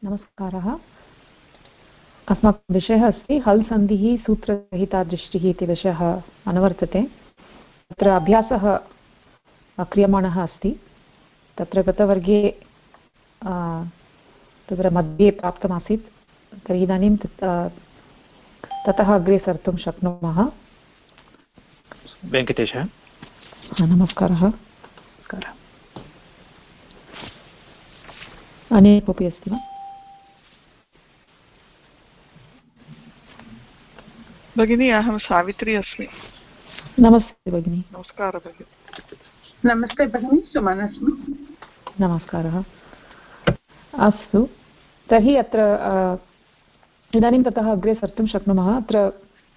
नमस्कारः। अस्माकं विषयः अस्ति हल् सन्धिः सूत्रसहिता दृष्टिः इति विषयः अनुवर्तते। तत्र अभ्यासः क्रियमाणः अस्ति। तत्र गतवर्गे तत्र मध्ये प्राप्तमासीत्। तर्हि इदानीं ततः अग्रे सर्तुं शक्नुमः। वेङ्कटेशः। नमस्कारः। अन्ये कोऽपि अस्ति वा? भगिनी, अहं सावित्री अस्मि। नमस्ते भगिनी। नमस्कारः भगिनी। नमस्ते भगिनी, सुमन अस्मि। नमस्कारः। अस्तु, तर्हि अत्र इदानीं ततः अग्रे सर्तुं शक्नुमः। अत्र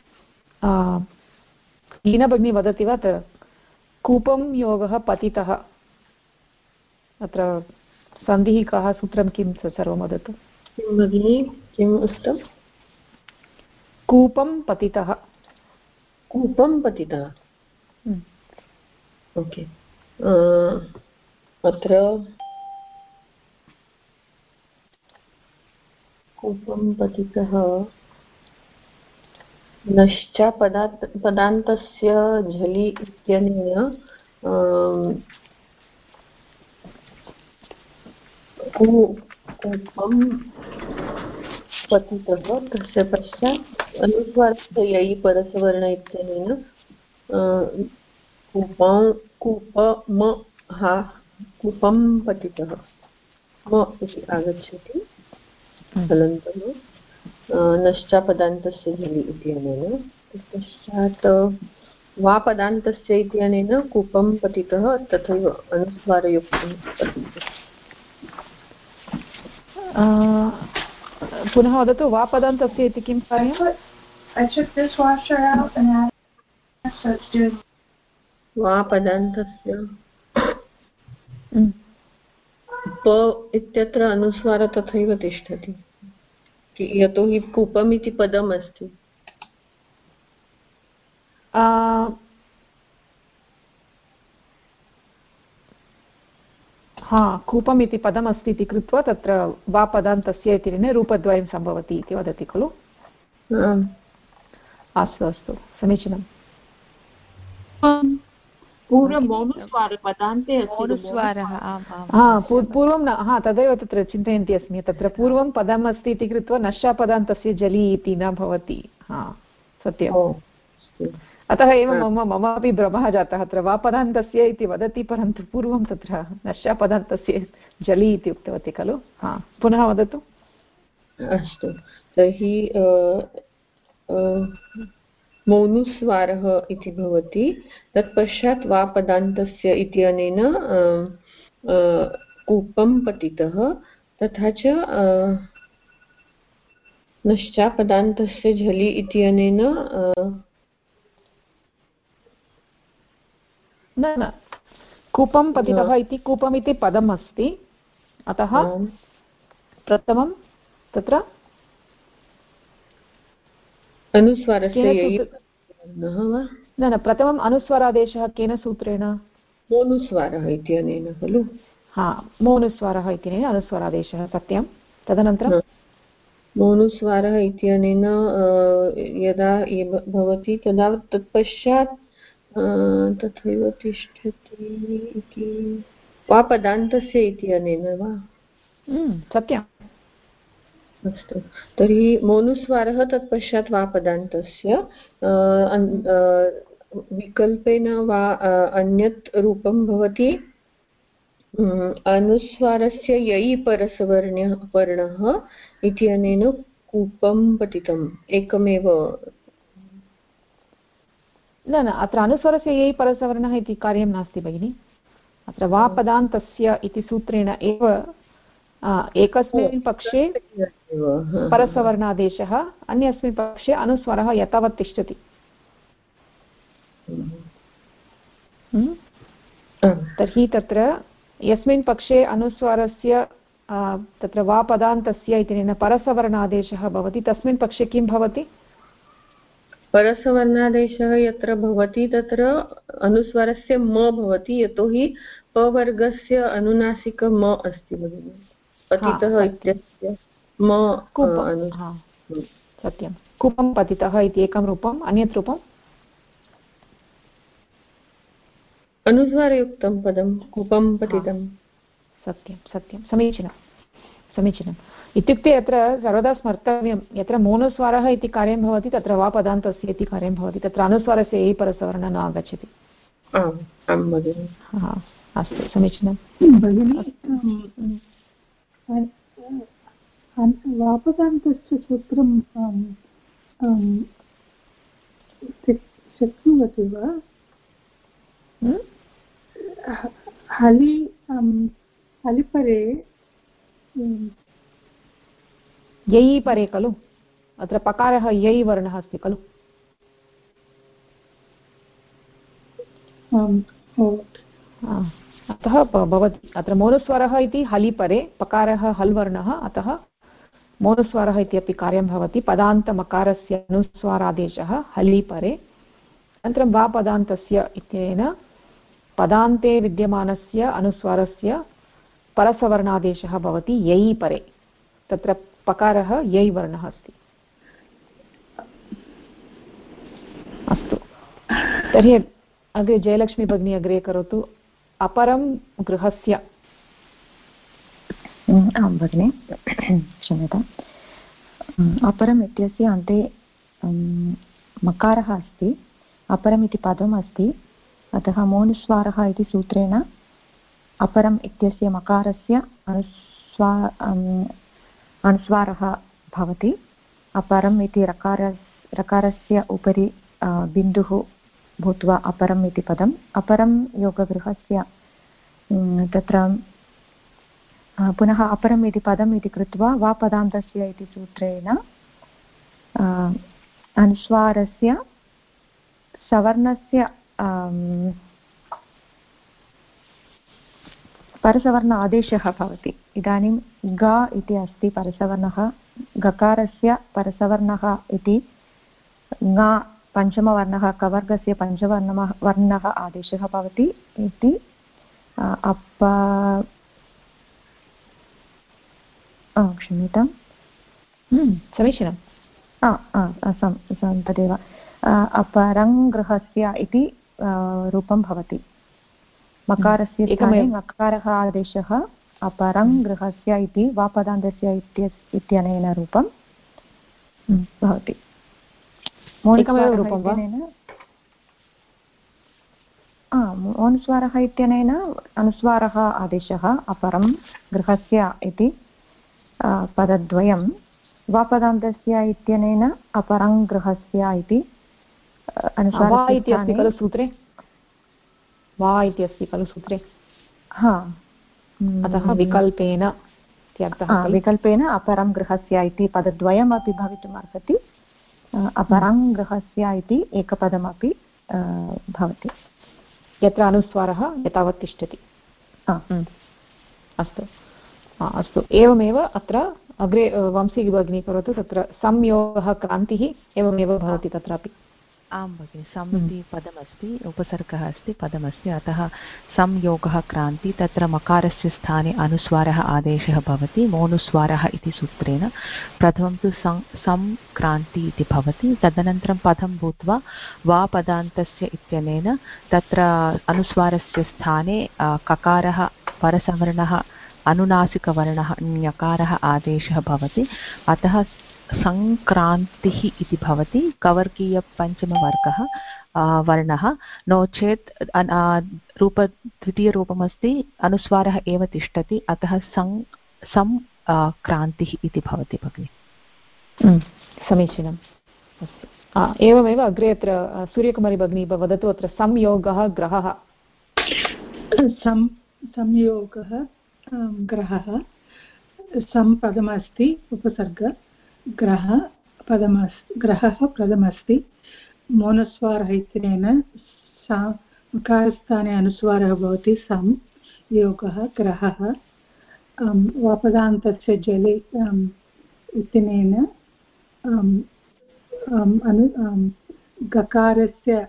लीना भगिनी वदति वा? कूपं योगः पतितः, अत्र सन्धिः कः, सूत्रं किं, सर्वं वदतु। किं भगिनी, किम् उक्तं? कूपं पतितः। कूपं पतितः, ओके। अत्र कूपं पतितः नश्च पदान्तस्य झलि इत्यनेन कूपं पतितः, तस्य पश्चात् अनुस्वारस्य यै परसवर्ण इत्यनेन कूपं पतितः म इति आगच्छति हलन्तम्। नश्चापदान्तस्य झलि इत्यनेन, तत्पश्चात् वा पदान्तस्य इत्यनेन कूपं पतितः, तथैव अनुस्वारयुक्तं पतितः। पुनः वदतु, वा पदान्तस्य इति किं कार्यम्? वा पदान्तस्य प इत्यत्र अनुस्वार तथैव तिष्ठति, यतोहि कूपम् इति पदम् अस्ति। कूपम् इति पदम् अस्ति इति कृत्वा तत्र वा पदान्तस्य इति रूपद्वयं सम्भवति इति वदति खलु? अस्तु अस्तु, समीचीनं। पूर्वं न, तदेव तत्र चिन्तयन्ती अस्मि। तत्र पूर्वं पदम् अस्ति इति कृत्वा नश्चापदान्तस्य जलि इति न भवति। सत्यम्। अतः एव ममापि भ्रमः जातः। अत्र वा पदान्तस्य इति वदति, परन्तु पूर्वं तत्र नश्चापदान्तस्य जलि इति उक्तवती खलु? पुनः वदतु। अस्तु, तर्हि मौनुस्वारः इति भवति। तत्पश्चात् वा पदान्तस्य इत्यनेन कूपं पतितः, तथा च नश्चापदान्तस्य झलि इत्यनेन न, कूपं पतितः इति कूपम् इति पदम् अस्ति। अतः प्रथमं तत्र अनुस्वारस्य न, प्रथमम् अनुस्वारादेशः केन सूत्रेण? मौनुस्वारः इत्यनेन खलु? मौनुस्वारः इत्यनेन अनुस्वारादेशः, सत्यं। तदनन्तरं मौनुस्वारः इत्यनेन यदा भवति तदा तत्पश्चात् तथैव तिष्ठति इति वा पदान्तस्य इत्यनेन वा? सत्यम्। अस्तु, तर्हि मौनुस्वारः तत्पश्चात् वा पदान्तस्य विकल्पेन वा अन्यत् रूपं भवति अनुस्वारस्य यै परसवर्णः इत्यनेन कूपं पतितम्। एकमेव। न, अत्र अनुस्वारस्य यै परसवर्णः इति कार्यं नास्ति भगिनि। अत्र वा पदान्तस्य इति सूत्रेण एव एकस्मिन् पक्षे परसवर्णादेशः, अन्यस्मिन् पक्षे अनुस्वारः यथावत् तिष्ठति। तर्हि तत्र यस्मिन् पक्षे अनुस्वारस्य तत्र वा पदान्तस्य इत्यनेन परसवर्णादेशः भवति, तस्मिन् पक्षे किं भवति? परसवर्णादेशः यत्र भवति तत्र अनुस्वारस्य म भवति, यतोहि पवर्गस्य अनुनासिक म अस्ति भगिनि। पतितः इत्यस्य सत्यं कूपं पतितः इति एकं रूपम् अन्यत् रूपम् अनुस्वारयुक्तं पदं कूपं पतितं सत्यं सत्यं समीचीनम् इत्युक्ते अत्र सर्वदा स्मर्तव्यं यत्र मोनुस्वारः इति कार्यं भवति तत्र वा पदान्तस्य इति कार्यं भवति तत्र अनुस्वारस्य ए परसवर्णः न आगच्छति अस्तु समीचीनं भगिनी वापदान्तस्य सूत्रं शक्नुवति वा हलिपरे यै परे खलु अत्र पकारः यै वर्णः अस्ति खलु अतः भवति अत्र मोनुस्वरः इति हलिपरे पकारः हल् वर्णः अतः मोनुस्वरः इत्यपि कार्यं भवति पदान्तमकारस्य अनुस्वारादेशः हलिपरे अनन्तरं वा पदान्तस्य इत्यनेन पदान्ते विद्यमानस्य अनुस्वारस्य परसवर्णादेशः भवति यै परे तत्र पकारः यै वर्णः अस्ति अस्तु तर्हि अग्रे जयलक्ष्मी भगिनी अग्रे करोतु अपरं गृहस्य आं भगिनि क्षम्यताम् अपरम् इत्यस्य अन्ते मकारः अस्ति अपरम् इति पदम् अस्ति अतः मोनुस्वारः इति सूत्रेण अपरम् इत्यस्य मकारस्य अनुस्वारः भवति अपरम् इति रकारस्य उपरि बिन्दुः भूत्वा अपरम् इति पदम् अपरं योगगृहस्य तत्र पुनः अपरम् इति पदम् इति कृत्वा वा पदान्तस्य इति सूत्रेण अनुस्वारस्य सवर्णस्य परसवर्ण आदेशः भवति इदानीं ग इति अस्ति परसवर्णः गकारस्य परसवर्णः इति ङ पञ्चमवर्णः कवर्गस्य पञ्चमवर्णः आदेशः भवति इति क्षम्यताम् समीचीनं तदेव अपरङ्गृहस्य इति रूपं भवति मकारस्य स्थाने मकारः आदेशः अपरङ्गृहस्य इति वापदान्तस्य इत्यनेन रूपं भवति मोनुस्वारः इत्यनेन अनुस्वारः आदेशः अपरं गृहस्य इति पदद्वयं वापदान्तस्य इत्यनेन अपरं गृहस्य इति अनुस्वारः खलु सूत्रे वा इति अस्ति खलु सूत्रे अतः विकल्पेन अपरं गृहस्य इति पदद्वयमपि भवितुम् अर्हति अपरं गृहस्य इति एकपदमपि भवति यत्र अनुस्वारः एतावत् तिष्ठति अस्तु एवमेव अत्र अग्रे वंशी भगिनी करोतु तत्र संयोगः क्रान्तिः एवमेव भवति तत्रापि आं भगिनि सम् इति पदमस्ति उपसर्गः अस्ति पदमस्ति अतः संयोगः क्रान्ति तत्र मकारस्य स्थाने अनुस्वारः आदेशः भवति मोनुस्वारः इति सूत्रेण प्रथमं तु संक्रान्ति इति भवति तदनन्तरं पदं भूत्वा वा पदान्तस्य इत्यनेन तत्र अनुस्वारस्य स्थाने ककारः परसवर्णः अनुनासिकवर्णः ञकारः आदेशः भवति अतः संक्रान्तिः इति भवति कवर्गीयपञ्चमवर्गः वर्णः नो चेत् द्वितीयरूपमस्ति अनुस्वारः एव तिष्ठति अतः संक्रान्तिः इति भवति भगिनि समीचीनम् एवमेव अग्रे अत्र सूर्यकुमारी भगिनी वदतु अत्र संयोगः ग्रहः संयोगः ग्रहः संपदमस्ति उपसर्ग ग्रहः पदमस्ति मोनुस्वारः इत्यनेन कारस्थाने अनुस्वारः भवति सं योगः ग्रहः वापदान्तस्य जले इत्यनेन गकारस्य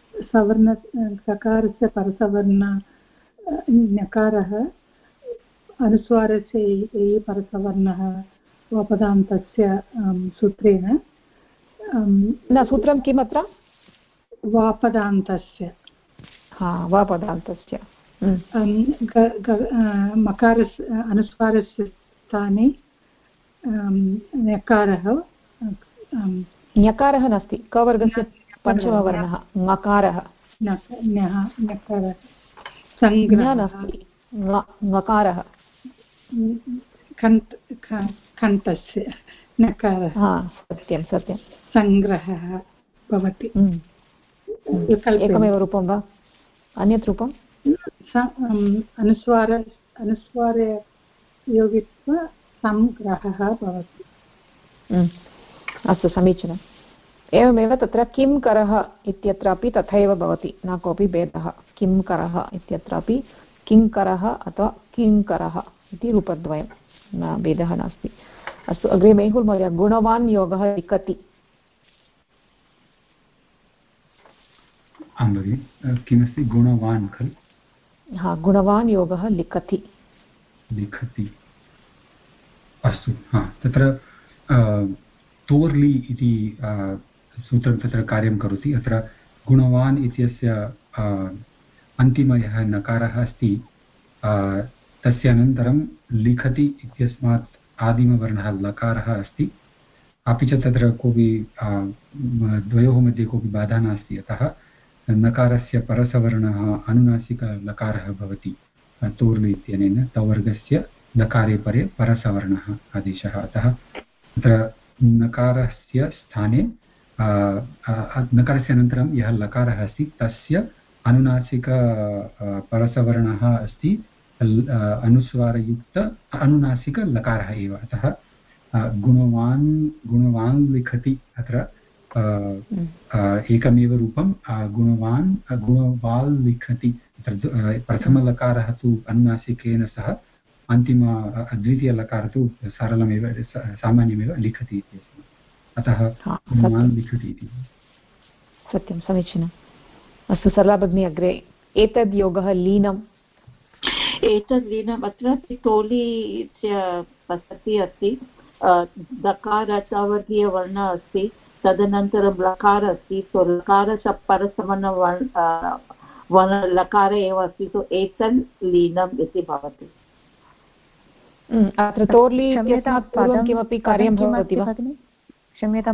सवर्ण गकारस्य परसवर्ण ञकारः अनुस्वारस्य ये परसवर्णः वापदान्तस्य सूत्रेण न सूत्रं किम् अत्र वापदान्तस्य वापदान्तस्य मकारस्य अनुस्वारस्य स्थाने ञकारः नास्ति कवर्गस्य पञ्चमवर्णः ङकारः नास्ति ङकारः कण्ठस्य नकारः सत्यं सत्यं सङ्ग्रहः भवति एकमेव रूपं वा अन्यत् रूपं अनुस्वारयोगित्वा सङ्ग्रहः भवति अस्तु समीचीनम् एवमेव तत्र किं करः इत्यत्रापि तथैव भवति न कोऽपि भेदः किं करः इत्यत्रापि किङ्करः अथवा किङ्करः इति रूपद्वयं न भेदः नास्ति अस्तु अग्रे मेहुल् महोदय गुणवान् योगः लिखति किमस्ति गुणवान् खलु गुणवान् योगः लिखति अस्तु तत्र तोर्लि इति सूत्रं तत्र कार्यं करोति अत्र गुणवान् इत्यस्य अन्तिमयः नकारः अस्ति तस्य अनन्तरं लिखति इत्यस्मात् आदिमवर्णः लकारः अस्ति अपि च तत्र कोऽपि द्वयोः मध्ये कोऽपि बाधा नास्ति अतः नकारस्य परसवर्णः अनुनासिकलकारः भवति तोर्लि इत्यनेन तवर्गस्य लकारे परे परसवर्णः आदेशः अतः तत्र नकारस्य स्थाने नकारस्य अनन्तरं यः लकारः अस्ति तस्य अनुनासिक परसवर्णः अस्ति अनुस्वारयुक्त अनुनासिकलकारः एव अतः गुणवान् लिखति अत्र एकमेव रूपं गुणवाल् लिखति प्रथमलकारः तु अनुनासिकेन सह द्वितीयलकारः तु सरलमेव सामान्यमेव लिखति इति अस्ति अतः गुणवान् लिखति इति सत्यं समीचीनम् अस्तु सरला भगिनी अग्रे एतद् योगः लीनम् अत्र तोली पद्धति अस्ति दकारवर्गीयवर्णः अस्ति तदनन्तरं लकार अस्ति सो लकारस्य परसवर्णः लकार एव अस्ति सो एतन् लीनम् इति भवति अत्र तोर्लि इत्यस्मात् पूर्वं किमपि कार्यं भवति वा क्षम्यतां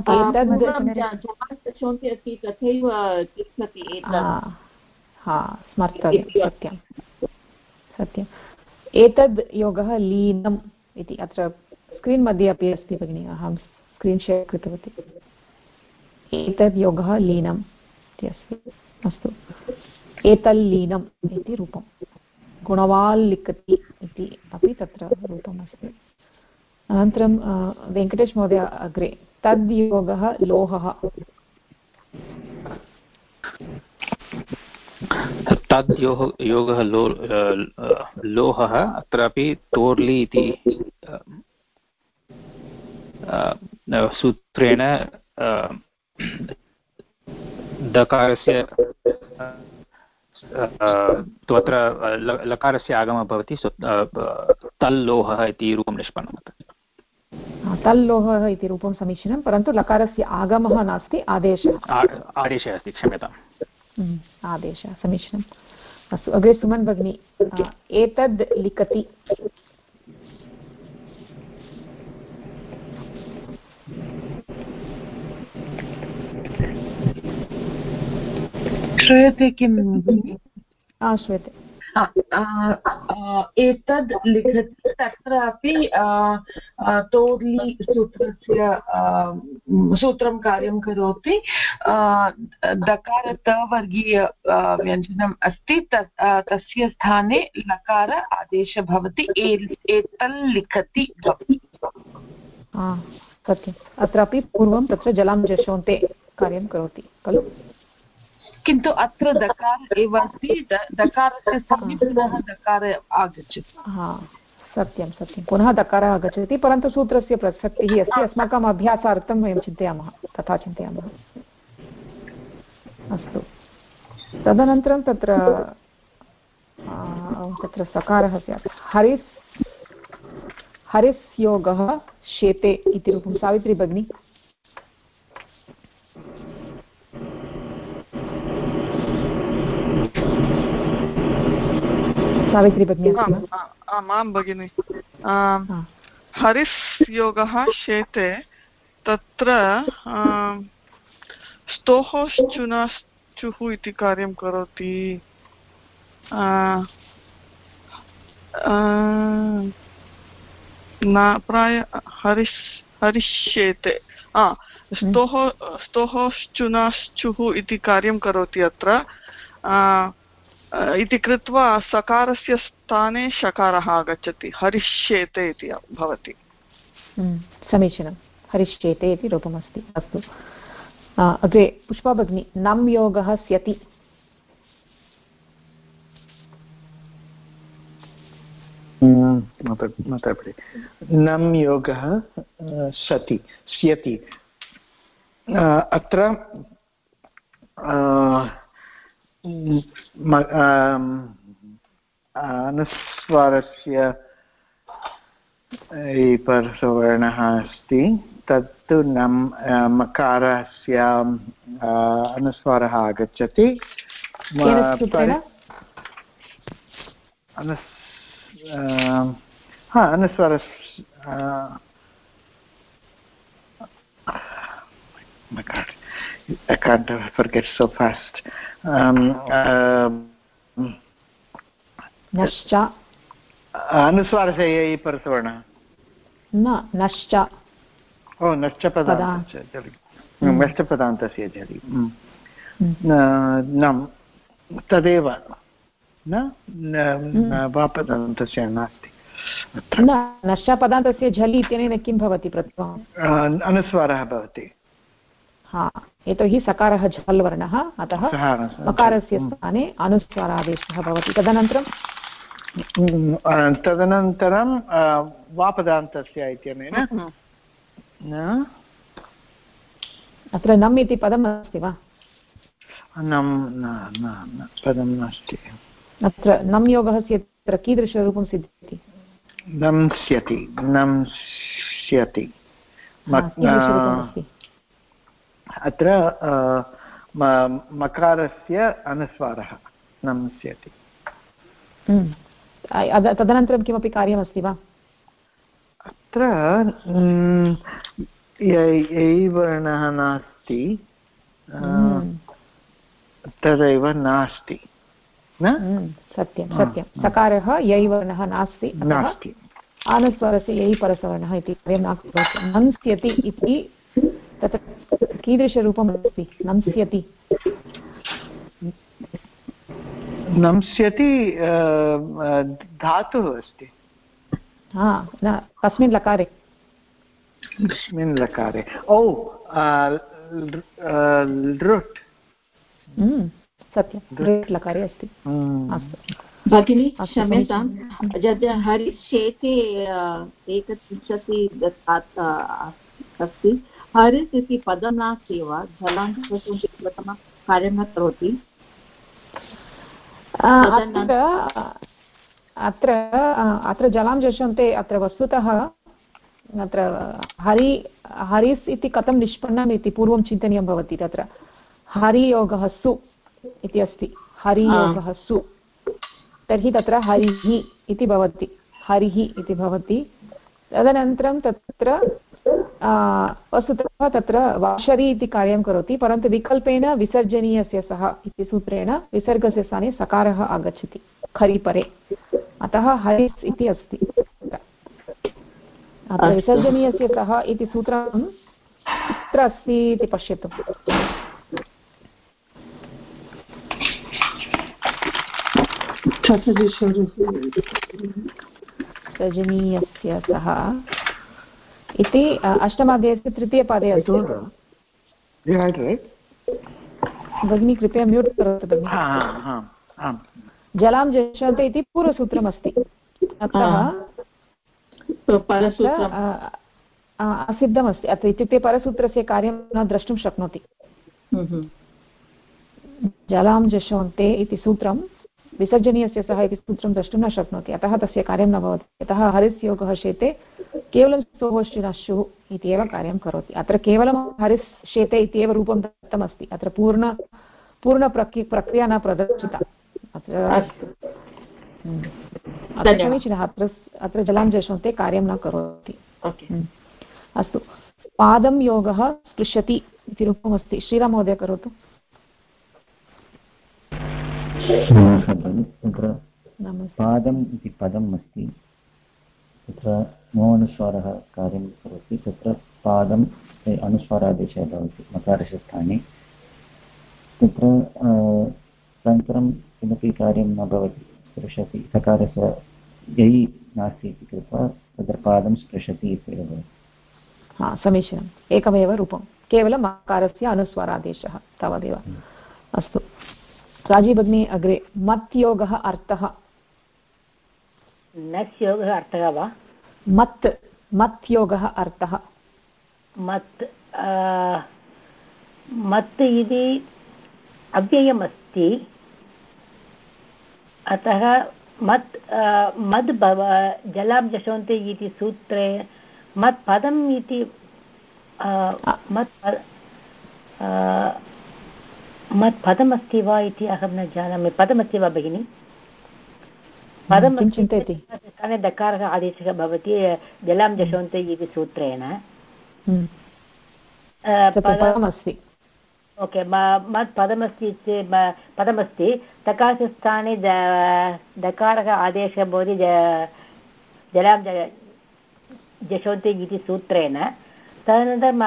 अस्ति तथैव तिष्ठति स्मर्तव्यं सत्यं सत्यम् एतद् योगः लीनम् इति अत्र स्क्रीन् मध्ये अपि अस्ति भगिनि अहं स्क्रीन् शेर् कृतवती एतद् योगः लीनम् इति अस्ति अस्तु एतल्लीनम् इति रूपं गुणवाल् लिखति इति अपि तत्र रूपमस्ति अनन्तरं वेङ्कटेश महोदय अग्रे तद् योगः लोहः तद् योगः लोहः अत्रापि तोर्लि इति सूत्रेण दकारस्य तत्र लकारस्य आगमः भवति तल्लोहः इति रूपं निष्पन्नम् तल्लोहः इति रूपं समीचीनं परन्तु लकारस्य आगमः नास्ति आदेशः अस्ति क्षम्यताम् आदेशः समीचीनम् अस्तु अग्रे सुमन् भगिनी एतद् लिखति श्रूयते किं श्रूयते एतद् लिखति तत्रापि तोर्लि सूत्रं कार्यं करोति दकार तवर्गीय व्यञ्जनम् अस्ति तस्य स्थाने लकार आदेशः भवति एतल् लिखति भवति सत्यम् अत्रापि पूर्वं तत्र जलां जशोन्ते कार्यं करोति खलु किन्तु अत्र दकार एव अस्ति दकारस्य स्थाने पुनः दकार आगच्छति सत्यं सत्यं पुनः दकारः आगच्छति परन्तु सूत्रस्य प्रसक्तिः अस्ति अस्माकम् अभ्यासार्थं वयं चिन्तयामः तथा चिन्तयामः अस्तु तदनन्तरं तत्र सकारः स्यात् हरिस् योगः शेते इति रूपं सावित्री भगिनी सावित्री भगिनी आं भगिनि हरिस् योगः शेते तत्र स्तोः श्चुनश्चुः इति कार्यं करोति न प्राय हरिष्येते स्तोः श्चुनश्चुः इति कार्यं करोति अत्र इति कृत्वा सकारस्य स्थाने शकारः आगच्छति हरिष्येते इति भवति समीचीनं हरिष्येते इति रूपमस्ति अस्तु अग्रे पुष्पा भगिनी नम् योगः स्यति नम् योगः सति स्यति अत्र अनुस्वारस्य परसवर्णः अस्ति तत्तु नम् मकारस्य अनुस्वारः आगच्छति I can't forget so fast. नश्च अनुस्वारस्य ययि परसवर्णः न नश्च ओ नश्च पदान्तस्य जलि नम् तदेव न वा पदान्तस्य नास्ति न नश्च पदान्तस्य झलि इत्यनेन किं भवति प्रथमम् अनुस्वारः भवति यतोहि सकारः झल् वर्णः अतः मकारस्य स्थाने अनुस्वारादेशः भवति तदनन्तरं वापदान्तस्य इत्यनेन अत्र नम् इति पदम् अस्ति वा पदं नास्ति अत्र नम् योगः अत्र कीदृशरूपं सिद्ध्यति नंस्यति अत्र मकारस्य अनुस्वारः नंस्यति तदनन्तरं किमपि कार्यमस्ति वा अत्र ययि वर्णः नास्ति तदैव नास्ति सत्यं सत्यं सकारः ययि वर्णः नास्ति अनुस्वारस्य ययि परसवर्णः इति कार्यं न करोति नंस्यति इति तत्र कीदृशरूपम् अस्ति नंस्यति नंस्यति धातुः अस्ति कस्मिन् लकारे लृट् सत्यं लृट् लकारे अस्ति अस्तु भगिनी क्षम्यतां यद् हरिष्येते 31 अस्ति हरिस् इति पदं नास्ति वा जलान्तः कार्यं न करोति अत्र जलां जषन्ते अत्र वस्तुतः अत्र हरिस् इति कथं निष्पन्नम् इति पूर्वं चिन्तनीयं भवति तत्र हरियोगः सु इति अस्ति हरियोगः सु तर्हि तत्र हरिः इति भवति हरिः इति भवति तदनन्तरं तत्र वस्तुतः तत्र वाशरी इति कार्यं करोति परन्तु विकल्पेन विसर्जनीयस्य सः इति सूत्रेण विसर्गस्य स्थाने सकारः आगच्छति खरिपरे अतः हरिस् इति अस्ति अत्र विसर्जनीयस्य सः इति सूत्रं कुत्र अस्ति इति पश्यतु विसर्जनीयस्य सः इति अष्टमाध्यायस्य तृतीयपादे अस्ति भगिनी कृपया म्यूट् करोतु भगिनि जलां जषन्ते इति पूर्वसूत्रमस्ति अतः असिद्धमस्ति अत्र इत्युक्ते परसूत्रस्य कार्यं न द्रष्टुं शक्नोति जलां जषन्ते इति सूत्रं विसर्जनीयस्य सः इति सूत्रं द्रष्टुं न शक्नोति अतः तस्य कार्यं न भवति यतः हरिस् योगः शेते केवलं सोहोश्चिनश्चुः इति एव कार्यं करोति। अत्र केवलं हरिश्चेते इति एव रूपं दत्तमस्ति, अत्र पूर्णप्रक्रिया न प्रदर्शिता। अत्र समीचीनः, अत्र जलां जशन्ते कार्यं न करोति। अस्तु, पादं योगः स्पृशति इति रूपमस्ति। श्रीराम महोदय करोतु। तत्र पादम् इति पदम् अस्ति, तत्र मोनुस्वारः कार्यं करोति, तत्र पादम् अनुस्वारादेशः भवति मकारस्य स्थाने। तत्र अनन्तरं किमपि कार्यं न भवति, स्पृशति, सकारस्य यै नास्ति इति कृत्वा तत्र पादं स्पृशति इत्येव भवति। समीचीनम्, एकमेव रूपं, केवलं मकारस्य अनुस्वारादेशः, तावदेव। अस्तु, राजी भगिनी अग्रे। मत् योगः अर्थः। नस् योगः अर्थः वा? मत् योगः अर्थः। मत् इति अव्ययमस्ति, अतः मद् जलां जशन्ते इति सूत्रे मत् पदम् इति मत् पदमस्ति वा इति अहं न जानामि। पदमस्ति वा भगिनि? पदं चिन्तयति, दकारः आदेशः भवति जलां जशन्ते इति सूत्रेण। ओके, मत् पदमस्ति पदमस्ति, तकारस्य स्थाने दकारः आदेशः भवति जलां जशन्ते इति सूत्रेण। तदनन्तरं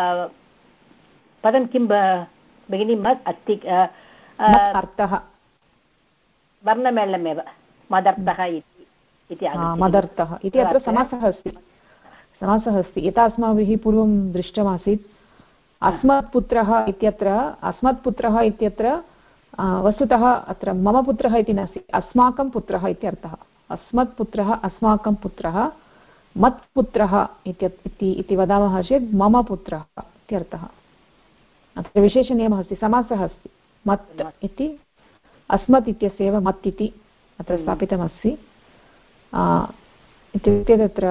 पदं किं भगिनी? मत् अस्ति, अर्थः वर्णमेलनमेव, मदर्थः इति मदर्थः इति अत्र समासः अस्ति। यथा अस्माभिः पूर्वं दृष्टमासीत्, अस्मत्पुत्रः इत्यत्र वस्तुतः अत्र मम पुत्रः इति नास्ति, अस्माकं पुत्रः इत्यर्थः। अस्मत्पुत्रः, अस्माकं पुत्रः, मत्पुत्रः इति वदामः चेत् मम पुत्रः इत्यर्थः। अत्र विशेषनियमः अस्ति, समासः अस्ति। मत् इति अस्मत् इत्यस्य एव मत् इति अत्र स्थापितमस्ति। इत्युक्ते तत्र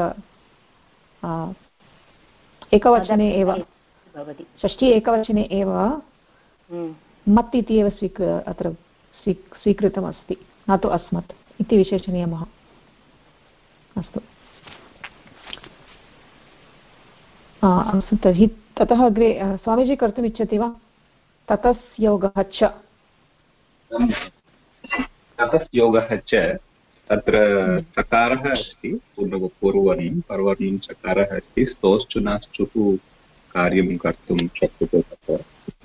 एकवचने एव, षष्ठी एकवचने एव मत् इति एव अत्र स्वीकृतमस्ति, न तु अस्मत् इति विशेषनियमः। अस्तु, तर्हि ततः अग्रे स्वामीजी कर्तुम् इच्छति वा? ततस् योगः च। ततस् योगः च, तत्र चकारः अस्ति, पूर्ववर्णं चकारः अस्ति, स्तोश्चुनाश्चुः कार्यं कर्तुं शक्यते तत्र।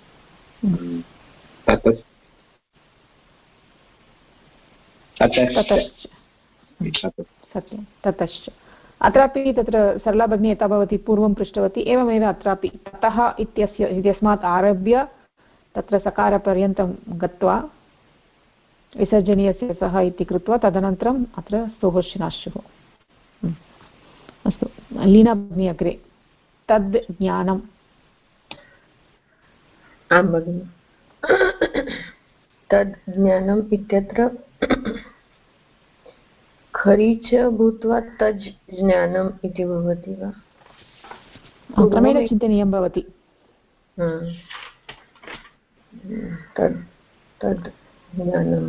सत्यं, ततश्च। अत्रापि तत्र सरला भगिनी यथा भवती पूर्वं पृष्टवती, एवमेव अत्रापि ततः इत्यस्मात् आरभ्य तत्र सकारपर्यन्तं गत्वा विसर्जनीयस्य सः इति कृत्वा तदनन्तरम् अत्र सोहोश्चिनाश्चुः। अस्तु, लीना भगिनी अग्रे। तद् ज्ञानम्। आं भगिनि, तद् ज्ञानम् इत्यत्र खरी च भूत्वा तज् ज्ञानम् इति भवति वा? क्रमेण चिन्तनीयं भवति। तद् ज्ञानं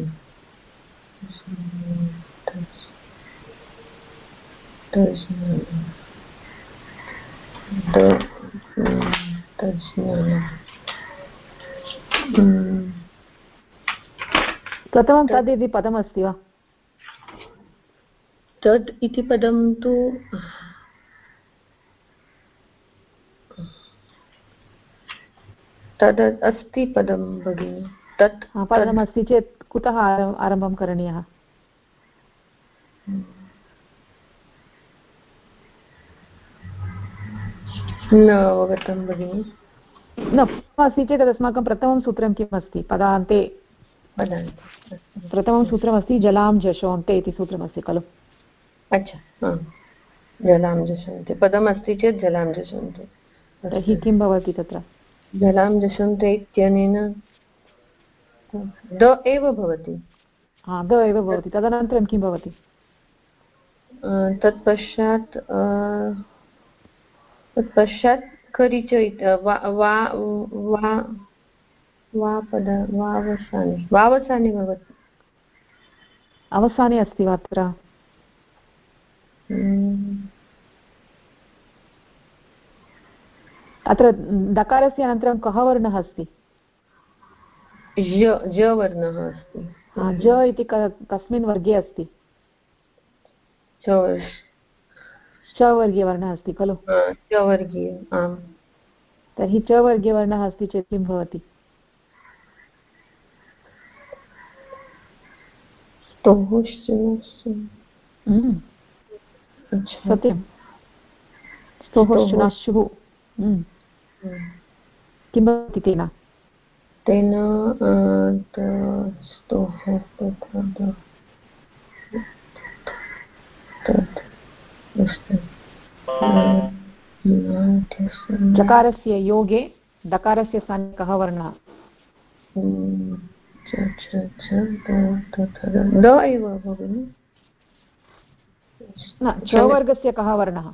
प्रथमं तद् इति पदमस्ति वा? तद् इति पदं तु तद् अस्ति पदं भगिनि। तत् पदमस्ति चेत् कुतः आरम्भं करणीयः? न अवगतं भगिनि। न अस्ति चेत् अस्माकं प्रथमं सूत्रं किम् अस्ति? पदान्ते प्रथमं सूत्रमस्ति जलां जशोन्ते इति सूत्रमस्ति खलु? अच्छा, जलां जशन्ते पदमस्ति चेत् जलां जशन्ते। तर्हि किं भवति तत्र? जलां जशन्ते इत्यनेन द एव भवति। द एव भवति। तदनन्तरं किं भवति? तत्पश्चात् तत्पश्चात् खरिच वावसाने भवति। अवसाने अस्ति वा अत्र? अत्र दकारस्य अनन्तरं कः वर्णः अस्ति? ज वर्णः अस्ति। ज इति कस्मिन् वर्गे अस्ति? च वर्गीयवर्णः अस्ति खलु? च वर्गीय, आम्। तर्हि च वर्गीयवर्णः अस्ति चेत् किं भवति? सत्यं, स्तोश्चुनाश्चुः। किं भवति तेन? तेन जकारस्य योगे दकारस्य स्थाने कः वर्णः? द एव भगिनि। न, च वर्गस्य कः वर्णः?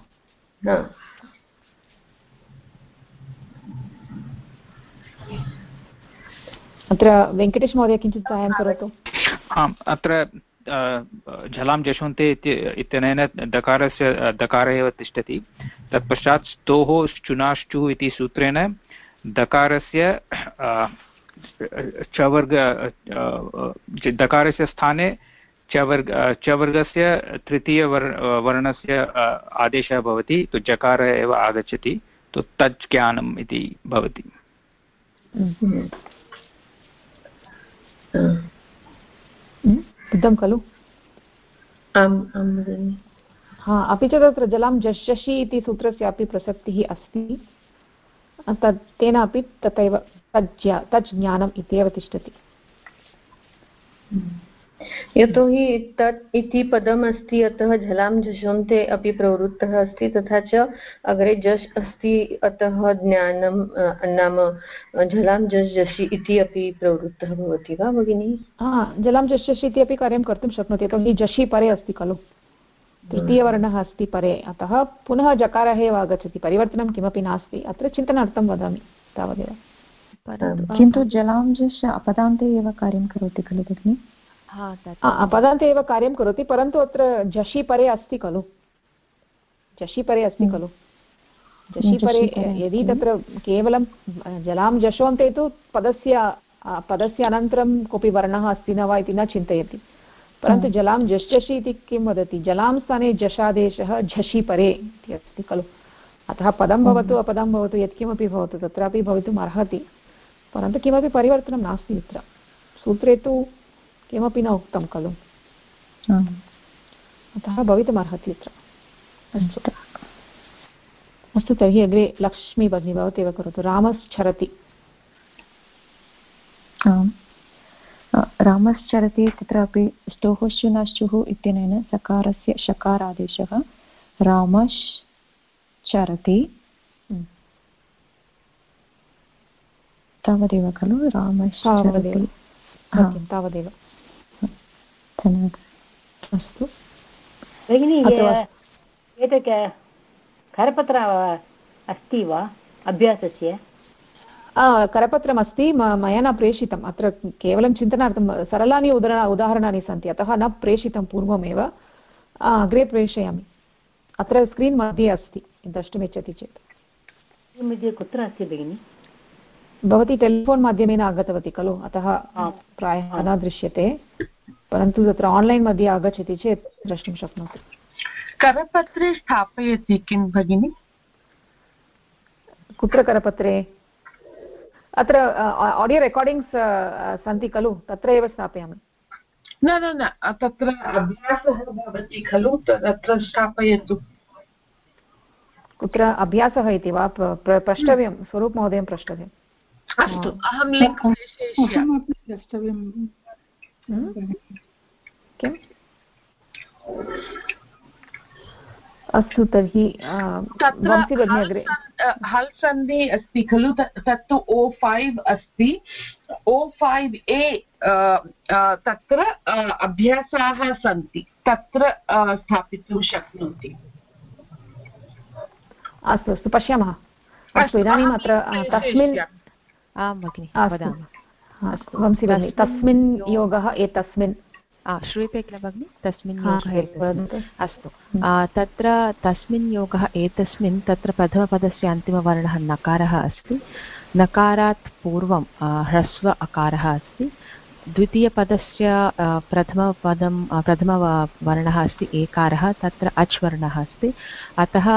अत्र वेङ्कटेश महोदय किञ्चित् साहाय्यं करोतु। आम्, अत्र झलां जशोन्ते इत्यनेन दकार एव तिष्ठति। तत्पश्चात् स्तोः चुनाश्चुः इति सूत्रेण दकारस्य दकारस्य स्थाने च वर्गस्य तृतीयवर्णस्य आदेशः भवति, तो जकार एव आगच्छति, तो तज् ज्ञानम् इति भवति। बुद्धं खलु? हा, अपि च तत्र जलां जषि इति सूत्रस्यापि प्रसक्तिः अस्ति, तेन अपि तथैव तज् ज्ञानम् इत्येव तिष्ठति। यतोहि तत् इति पदमस्ति, अतः झलां झषोन्ते अपि प्रवृत्तः अस्ति, तथा च अग्रे जश् अस्ति, अतः ज्ञानं नाम झलां जश् जषि इति अपि प्रवृत्तः भवति वा भगिनि? जलां जश् जषि इति अपि कार्यं कर्तुं शक्नोति, यतोहि जषि परे अस्ति खलु, तृतीयवर्णः अस्ति परे, अतः पुनः जकारः एव आगच्छति, परिवर्तनं किमपि नास्ति। अत्र चिन्तनार्थं वदामि तावदेव। किन्तु जलां जश् अपदान्ते एव कार्यं करोति खलु भगिनि? पदान्ते एव कार्यं करोति, परन्तु अत्र जषि परे अस्ति खलु, जषि परे अस्ति खलु। जषि परे यदि तत्र केवलं जलां जशोन्ते तु पदस्य अनन्तरं कोऽपि वर्णः अस्ति न वा इति न चिन्तयति, परन्तु जलां जश् जषि इति किं वदति? जलां स्थाने जषादेशः झषि परे इति अस्ति खलु। अतः पदं भवतु अपदं भवतु यत्किमपि भवतु तत्रापि भवितुम् अर्हति, परन्तु किमपि परिवर्तनं नास्ति अत्र। सूत्रे तु किमपि न उक्तं खलु, अतः भवितुमर्हति अत्र। अस्तु, तर्हि अग्रे लक्ष्मी भगिनी भवत्येव करोतु। रामश्चरति। आम्, रामश्चरति तत्रापि स्तोश्चुनाश्चुः इत्यनेन सकारस्य शकारादेशः रामश्चरति तावदेव खलु? रामश्चरति, तावदेव। धन्यवादः। अस्तु भगिनि, एतत् करपत्र अस्ति वा अभ्यासस्य? करपत्रमस्ति, मया न प्रेषितम्। अत्र केवलं चिन्तनार्थं सरलानि उदाहरणानि सन्ति, अतः न प्रेषितं पूर्वमेव, अग्रे प्रेषयामि। अत्र स्क्रीन् मध्ये अस्ति, द्रष्टुमिच्छति चेत्। मध्ये कुत्र अस्ति भगिनि? भवती टेलिफोन् माध्यमेन आगतवती खलु, अतः प्रायः न दृश्यते, परन्तु तत्र आन्लैन् मध्ये आगच्छति चेत् द्रष्टुं शक्नोति। करपत्रे स्थापयति किं भगिनि? कुत्र करपत्रे? अत्र आडियो रेकार्डिङ्ग्स् सन्ति खलु, तत्र एव स्थापयामि। न न न, तत्र अभ्यासः भवति खलु, तत्र स्थापयतु। कुत्र अभ्यासः इति वा? प्रष्टव्यं, स्वरूप महोदयं प्रष्टव्यम्। अस्तु, अहं लिङ्क् प्रेषयिष्यामि। किम्? अस्तु, तर्हि हल् सन्धि अस्ति खलु, तत्तु O5 अस्ति। O5A तत्र अभ्यासाः सन्ति, तत्र स्थापितुं शक्नोति। अस्तु अस्तु पश्यामः। अस्तु इदानीम् अत्र तस्मिन् आं भगिनि वदामः। वंशी भगिनी तस्मिन् योगः एतस्मिन् श्रूयते किल भगिनि तस्मिन् योगः अस्तु तत्र तस्मिन् योगः एतस्मिन् तत्र प्रथमपदस्य अन्तिमवर्णः नकारः अस्ति नकारात् पूर्वं ह्रस्व अकारः अस्ति द्वितीयपदस्य प्रथमवर्णः अस्ति एकारः तत्र अच् वर्णः अस्ति अतः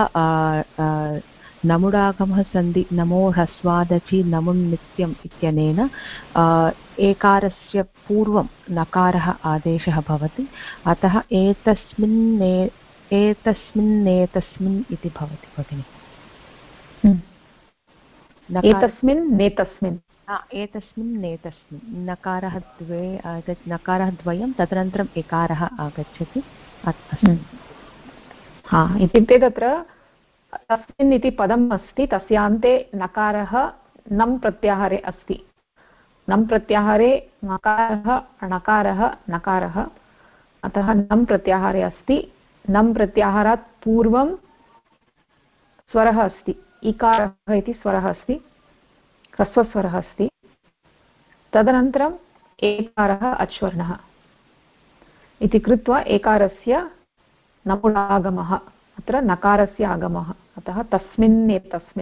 नमुडागमः सन्धि नमो ह्रस्वादचि नमुन्नित्यम् इत्यनेन एकारस्य पूर्वं नकारः आदेशः भवति अतः एतस्मिन्नेतस्मिन् इति भवति भगिनि। एतस्मिन्नेतस्मिन् नकारः द्वयं तदनन्तरम् एकारः आगच्छति। इत्युक्ते तत्र तस्मिन् इति पदम् अस्ति तस्यान्ते नकारः नम् प्रत्याहारे अस्ति नम् प्रत्याहारे नकारः णकारः नकारः अतः नम् प्रत्याहारे अस्ति नम् प्रत्याहारात् पूर्वं स्वरः अस्ति इकारः इति स्वरः अस्ति ह्रस्वस्वरः अस्ति तदनन्तरम् एकारः अच्वर्णः इति कृत्वा एकारस्य नमुडागमः अत्र नकारस्य आगमः अतः तस्मिन् एतस्मिन्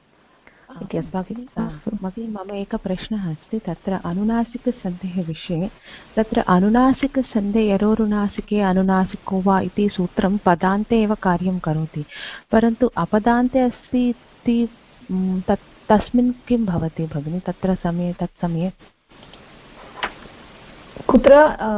भगिनि मम एकः प्रश्नः अस्ति तत्र अनुनासिकसन्धेः विषये तत्र अनुनासिकसन्धे यरोरुनासिके अनुनासिको वा इति सूत्रं पदान्ते एव कार्यं करोति परन्तु अपदान्ते अस्ति इति तस्मिन् किं भवति भगिनि तत्समये कुत्र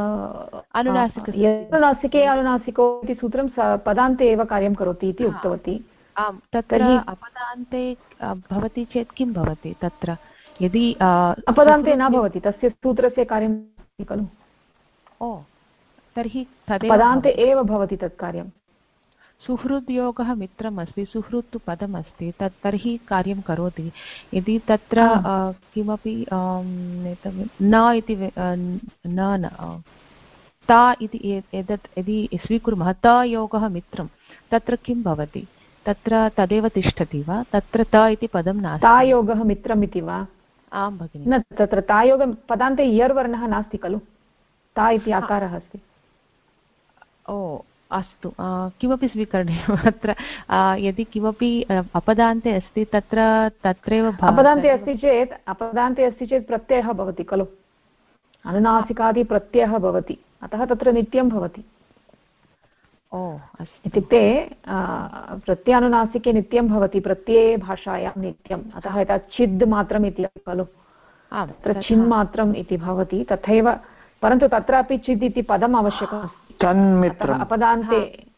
अनुनासिके अनुनासिको इति सूत्रं पदान्ते एव कार्यं करोति इति उक्तवती। आम् तत्र अपदान्ते भवति चेत् किं भवति तत्र यदि अपदान्ते न भवति तस्य सूत्रस्य कार्यं खलु तर्हि पदान्ते एव भवति तत् कार्यं। सुहृद्योगः मित्रम् अस्ति सुहृत् तु पदम् अस्ति तर्हि कार्यं करोति यदि तत्र किमपि न इति न ता इति एतत् यदि स्वीकुर्मः त योगः मित्रं तत्र किं भवति तत्र तदेव तिष्ठति वा तत्र त इति पदं नास्ति तायोगः मित्रम् इति वा? आं भगिनि न तत्र तायोग पदान्ते यर् वर्णः नास्ति खलु ता इति आकारः अस्ति। अस्तु किमपि स्वीकरणीयम् अत्र यदि किमपि अपदान्ते अस्ति तत्रैव अपदान्ते अस्ति चेत् प्रत्ययः भवति खलु अनुनासिकादि प्रत्ययः भवति अतः तत्र नित्यं भवति। इत्युक्ते प्रत्ययानुनासिके नित्यं भवति प्रत्यये भाषायां नित्यम् अतः यथा छिद् मात्रम् इति खलु तत्र छिन्मात्रम् इति भवति तथैव परन्तु तत्रापि छिद् इति पदम् आवश्यकमस्ति अपदान्ते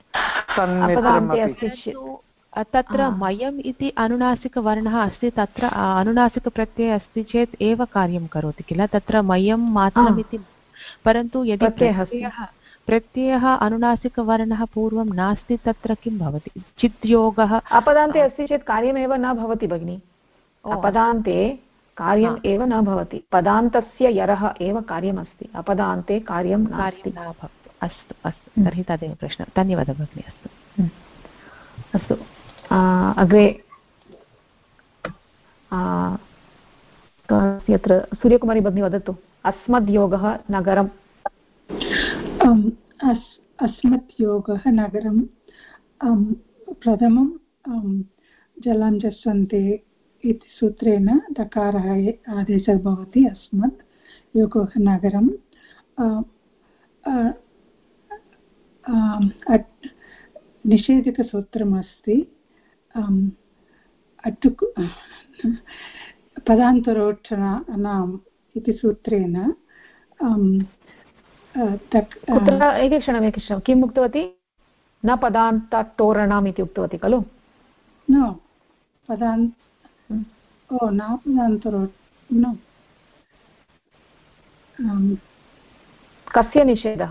अस्ति तत्र मयम् इति अनुनासिकवर्णः अस्ति तत्र अनुनासिकप्रत्ययः अस्ति चेत् एव कार्यं करोति किल तत्र मयं मात्रम् इति परन्तु यदि प्रत्ययः अनुनासिकवर्णः पूर्वं नास्ति तत्र किं भवति चिद्योगः अपदान्ते अस्ति चेत् कार्यमेव न भवति भगिनि अपदान्ते कार्यम् एव न भवति पदान्तस्य यरः एव कार्यमस्ति अपदान्ते कार्यं नास्ति। अस्तु अस्तु तर्हि तदेव प्रश्नः धन्यवादः भगिनि। अस्तु अग्रे यत्र सूर्यकुमारी भगिनी वदतु अस्मद्योगः नगरम्। अस्मद्योगः नगरं प्रथमं जलं जस्वन्ते इति सूत्रेण दकारः आदेशः भवति अस्मत् योगः नगरं निषेधकसूत्रमस्ति पदान्तरोचनानाम् इति सूत्रेण एकक्षणं किम् उक्तवती न पदान्ततोरणम् इति उक्तवती खलु न पदान्तरो कस्य निषेधः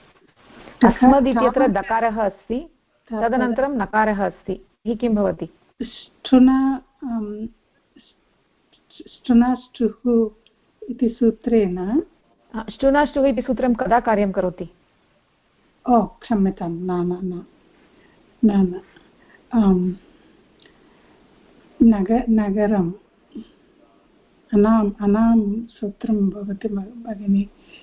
अस्मद् इत्यत्र दकारः अस्ति तदनन्तरं नकारः अस्ति हि किं भवति ष्टुनाष्टुः इति सूत्रेण ष्टुनाष्टुः इति सूत्रं कदा कार्यं करोति? ओ क्षम्यतां, न न न न न नगरम् अनां सूत्रं भवति भगिनि,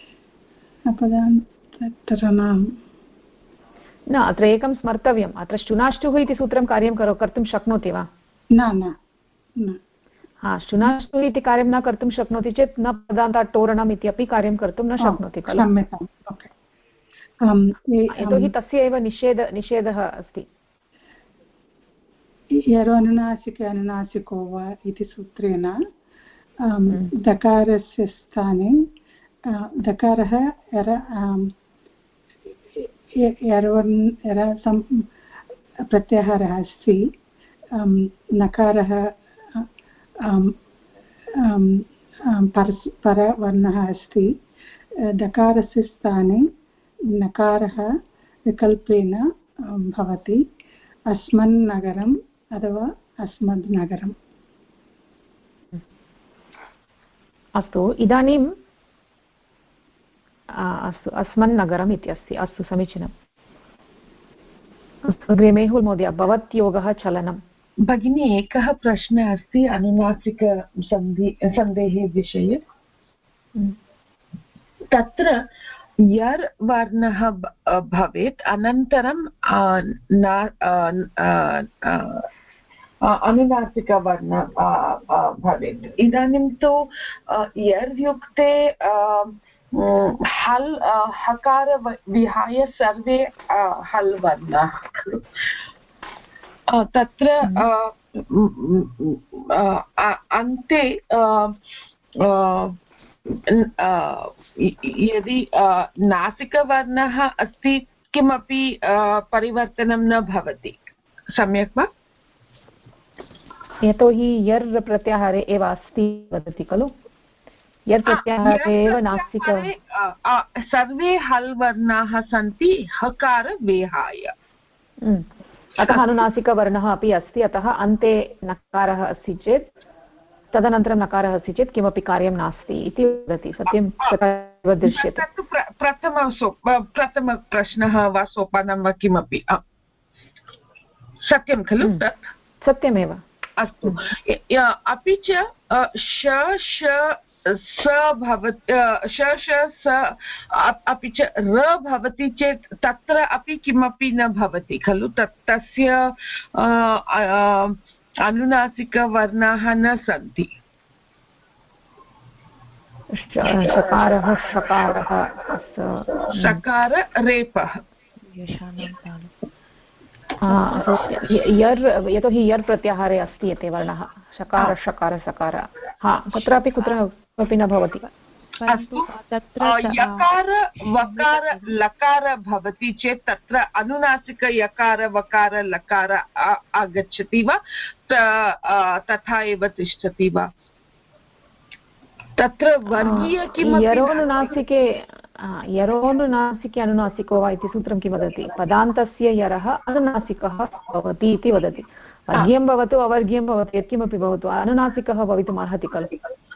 अपदान्तरनां न, अत्र एकं स्मर्तव्यम्। अत्र ष्टुनाष्टुः इति सूत्रं कार्यं कर्तुं शक्नोति वा? न न न। हा, ष्टुनाष्टुः इति कार्यं न कर्तुं शक्नोति चेत् न पदान्तात् टोरणम् इत्यपि कार्यं कर्तुं न शक्नोति खलु? क्षम्यताम्, ओके। यतोहि तस्य एव निषेधः अस्ति। यरोनुनासिक अनुनासिको वा इति सूत्रेण दकारस्य स्थाने दकारः प्रत्याहारः अस्ति, नकारः परवर्णः अस्ति, दकारस्य स्थाने नकारः विकल्पेन भवति, अस्मन्नगरम् अथवा अस्मद्नगरम्। अस्तु, इदानीं अस्तु, अस्मन्नगरम् इति अस्ति। अस्तु, समीचीनम्। अस्तु, अग्रे मेहुल् महोदय, भवत्योगः चलनं। भगिनी, एकः प्रश्नः अस्ति अनुनासिकसन्धेः विषये। तत्र यर् वर्णः भवेत्, अनन्तरं अनुनासिकवर्णः भवेत्। इदानीं तु यर् युक्ते हल् हकार विहाय सर्वे हल् वर्णाः खलु। तत्र अन्ते यदि नासिकवर्णः अस्ति किमपि परिवर्तनं न भवति, सम्यक् वा? यतोहि यर् प्रत्याहारे एव अस्ति वदति खलु, यर् प्रत्याहारे एव नासिक सर्वे हल् वर्णाः सन्ति हकार विहाय। अतः अनुनासिकवर्णः अपि अस्ति, अतः अन्ते नकारः अस्ति चेत् तदनन्तरं नकारः अस्ति चेत् किमपि कार्यं नास्ति इति वदति। सत्यं तथा दृश्यते। प्रथमप्रश्नः वा सोपानं वा किमपि सत्यं खलु? सत्यमेव। अस्तु, अपि च श श स भवति, श श स अपि च र भवति चेत् तत्र अपि किमपि न भवति खलु। तस्य अनुनासिकवर्णाः न सन्ति। शकारः शकारः शकार रेपः यर्, यतोहि यर् प्रत्याहारे अस्ति एते वर्णः शकार शकार सकार, हा तत्रापि कुत्र अपि न भवति। यकार वकार लकार भवति चेत् तत्र अनुनासिक यकार वकार लकार आगच्छति वा, तथा एव तिष्ठति वा? तत्र वर्गीय किमपि यरोनुनासिके अनुनासिको वा इति सूत्रं किं वदति? पदान्तस्य यरः अनुनासिकः भवति इति वदति। वर्गीयं भवतु अवर्गीयं भवतु यत्किमपि भवतु, अनुनासिकः भवितुम् अर्हति खलु।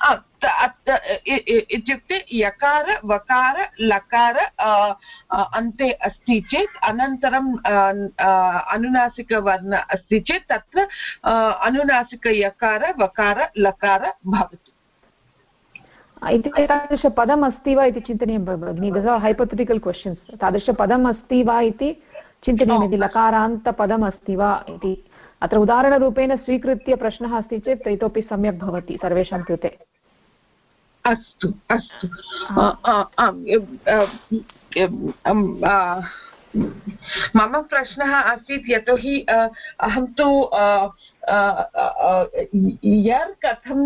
इत्युक्ते यकार वकार लकार अन्ते अस्ति चेत् अनन्तरं अनुनासिकवर्ण अस्ति चेत् तत्र अनुनासिक यकार वकार लकार भवति। इत्युक्ते तादृशपदम् अस्ति वा इति चिन्तनीयं भगिनि। This are हैपोथेटिकल् questions. तादृशपदम् अस्ति वा इति चिन्तनीयम्, इति लकारान्तपदम् अस्ति वा इति। अत्र उदाहरणरूपेण स्वीकृत्य प्रश्नः अस्ति चेत् इतोपि सम्यक् भवति सर्वेषां कृते। अस्तु अस्तु, मम प्रश्नः आसीत् यतोहि अहं तु यर् कथं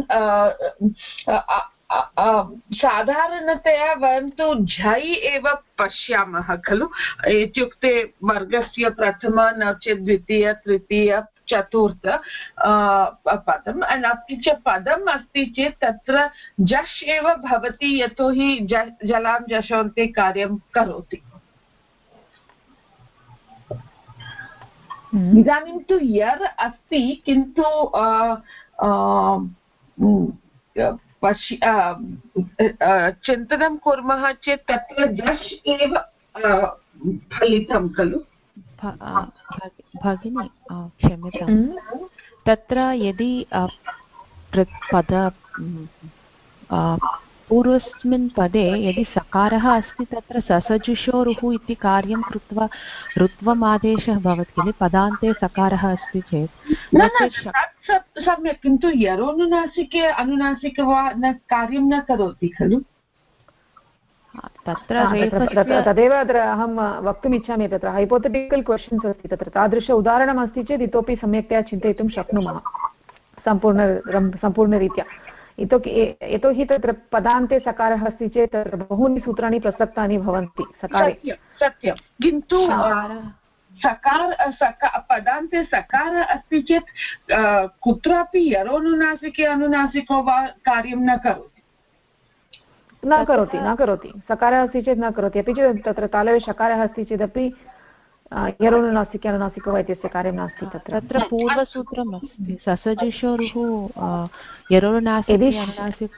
साधारणतया वयं तु झै एव पश्यामः खलु, इत्युक्ते वर्गस्य प्रथम न चेत् द्वितीय तृतीय चतुर्थ पदम्। अपि च पदम् अस्ति चेत् तत्र जश् एव भवति, यतोहि जलां जशोन्ते कार्यं करोति। इदानीं तु यर् अस्ति किन्तु चिन्तनं कुर्मः चेत् तत्र जश् एव फलितं खलु भगिनी क्षम्यतां तत्र यदि पद पूर्वस्मिन् पदे यदि सकारः अस्ति तत्र ससजुषोरुः इति कार्यं कृत्वा ऋत्वमादेशः भवति किल पदान्ते सकारः अस्ति चेत् सम्यक् किन्तु यरोनुनासिके अनुनासिक वा न कार्यं न करोति खलु तत्र तदेव अत्र अहं वक्तुम् इच्छामि तत्र हैपोथेटिकल् क्वश्चन्स् अस्ति तत्र तादृश उदाहरणमस्ति चेत् इतोपि सम्यक्तया चिन्तयितुं शक्नुमः सम्पूर्णरीत्या यतोहि तत्र पदान्ते सकारः अस्ति चेत् तत्र बहूनि सूत्राणि प्रसक्तानि भवन्ति सकारे सत्यं किन्तु पदान्ते सकारः अस्ति चेत् कुत्रापि यरोनुनासिके अनुनासिको वा कार्यं न करोति सकारः अस्ति चेत् न करोति अपि च तत्र तालवे शकारः अस्ति चेदपि यरोनुनासिके अनुनासिको वा इत्यस्य कार्यं नास्ति तत्र पूर्वसूत्रम् अस्ति ससजुषोरुः यरोनुनासिके अनुनासिक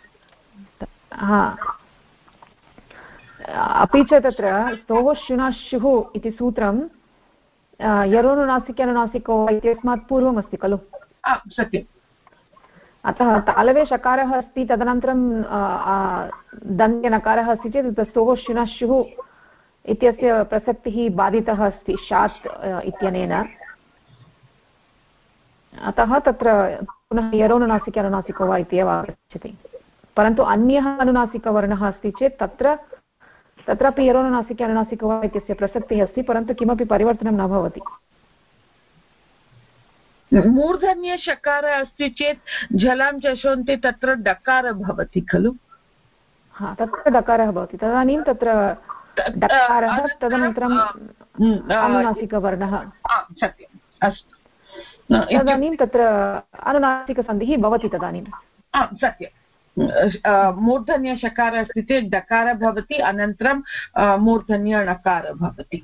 अपि च तत्र स्तोः शुनाशुः इति सूत्रं यरोनुनासिके अनुनासिको वा इत्यस्मात् पूर्वमस्ति खलु सत्यम् अतः तालवे शकारः अस्ति तदनन्तरं दन्त्ये नकारः अस्ति चेत् स्तोः शुनाशुः इत्यस्य प्रसक्तिः बाधितः अस्ति शात् इत्यनेन अतः तत्र पुनः यरोनुनासिके अनुनासिको वा इत्येव आगच्छति परन्तु अन्यः अनुनासिकवर्णः अस्ति चेत् तत्रापि यरोनुनासिके अनुनासिको वा इत्यस्य प्रसक्तिः अस्ति परन्तु किमपि परिवर्तनं न भवति मूर्धन्यशकारः अस्ति चेत् झलां जशोन्ते तत्र डकारः भवति खलु तत्र डकारः भवति तदानीं तत्र डकारः तदनन्तरम् अनुनासिकवर्णः सत्यम् अस्तु तदानीं तत्र अनुनासिकसन्धिः भवति तदानीं सत्यं मूर्धन्यशकारः अस्ति चेत् डकारः भवति अनन्तरं मूर्धन्यणकारः भवति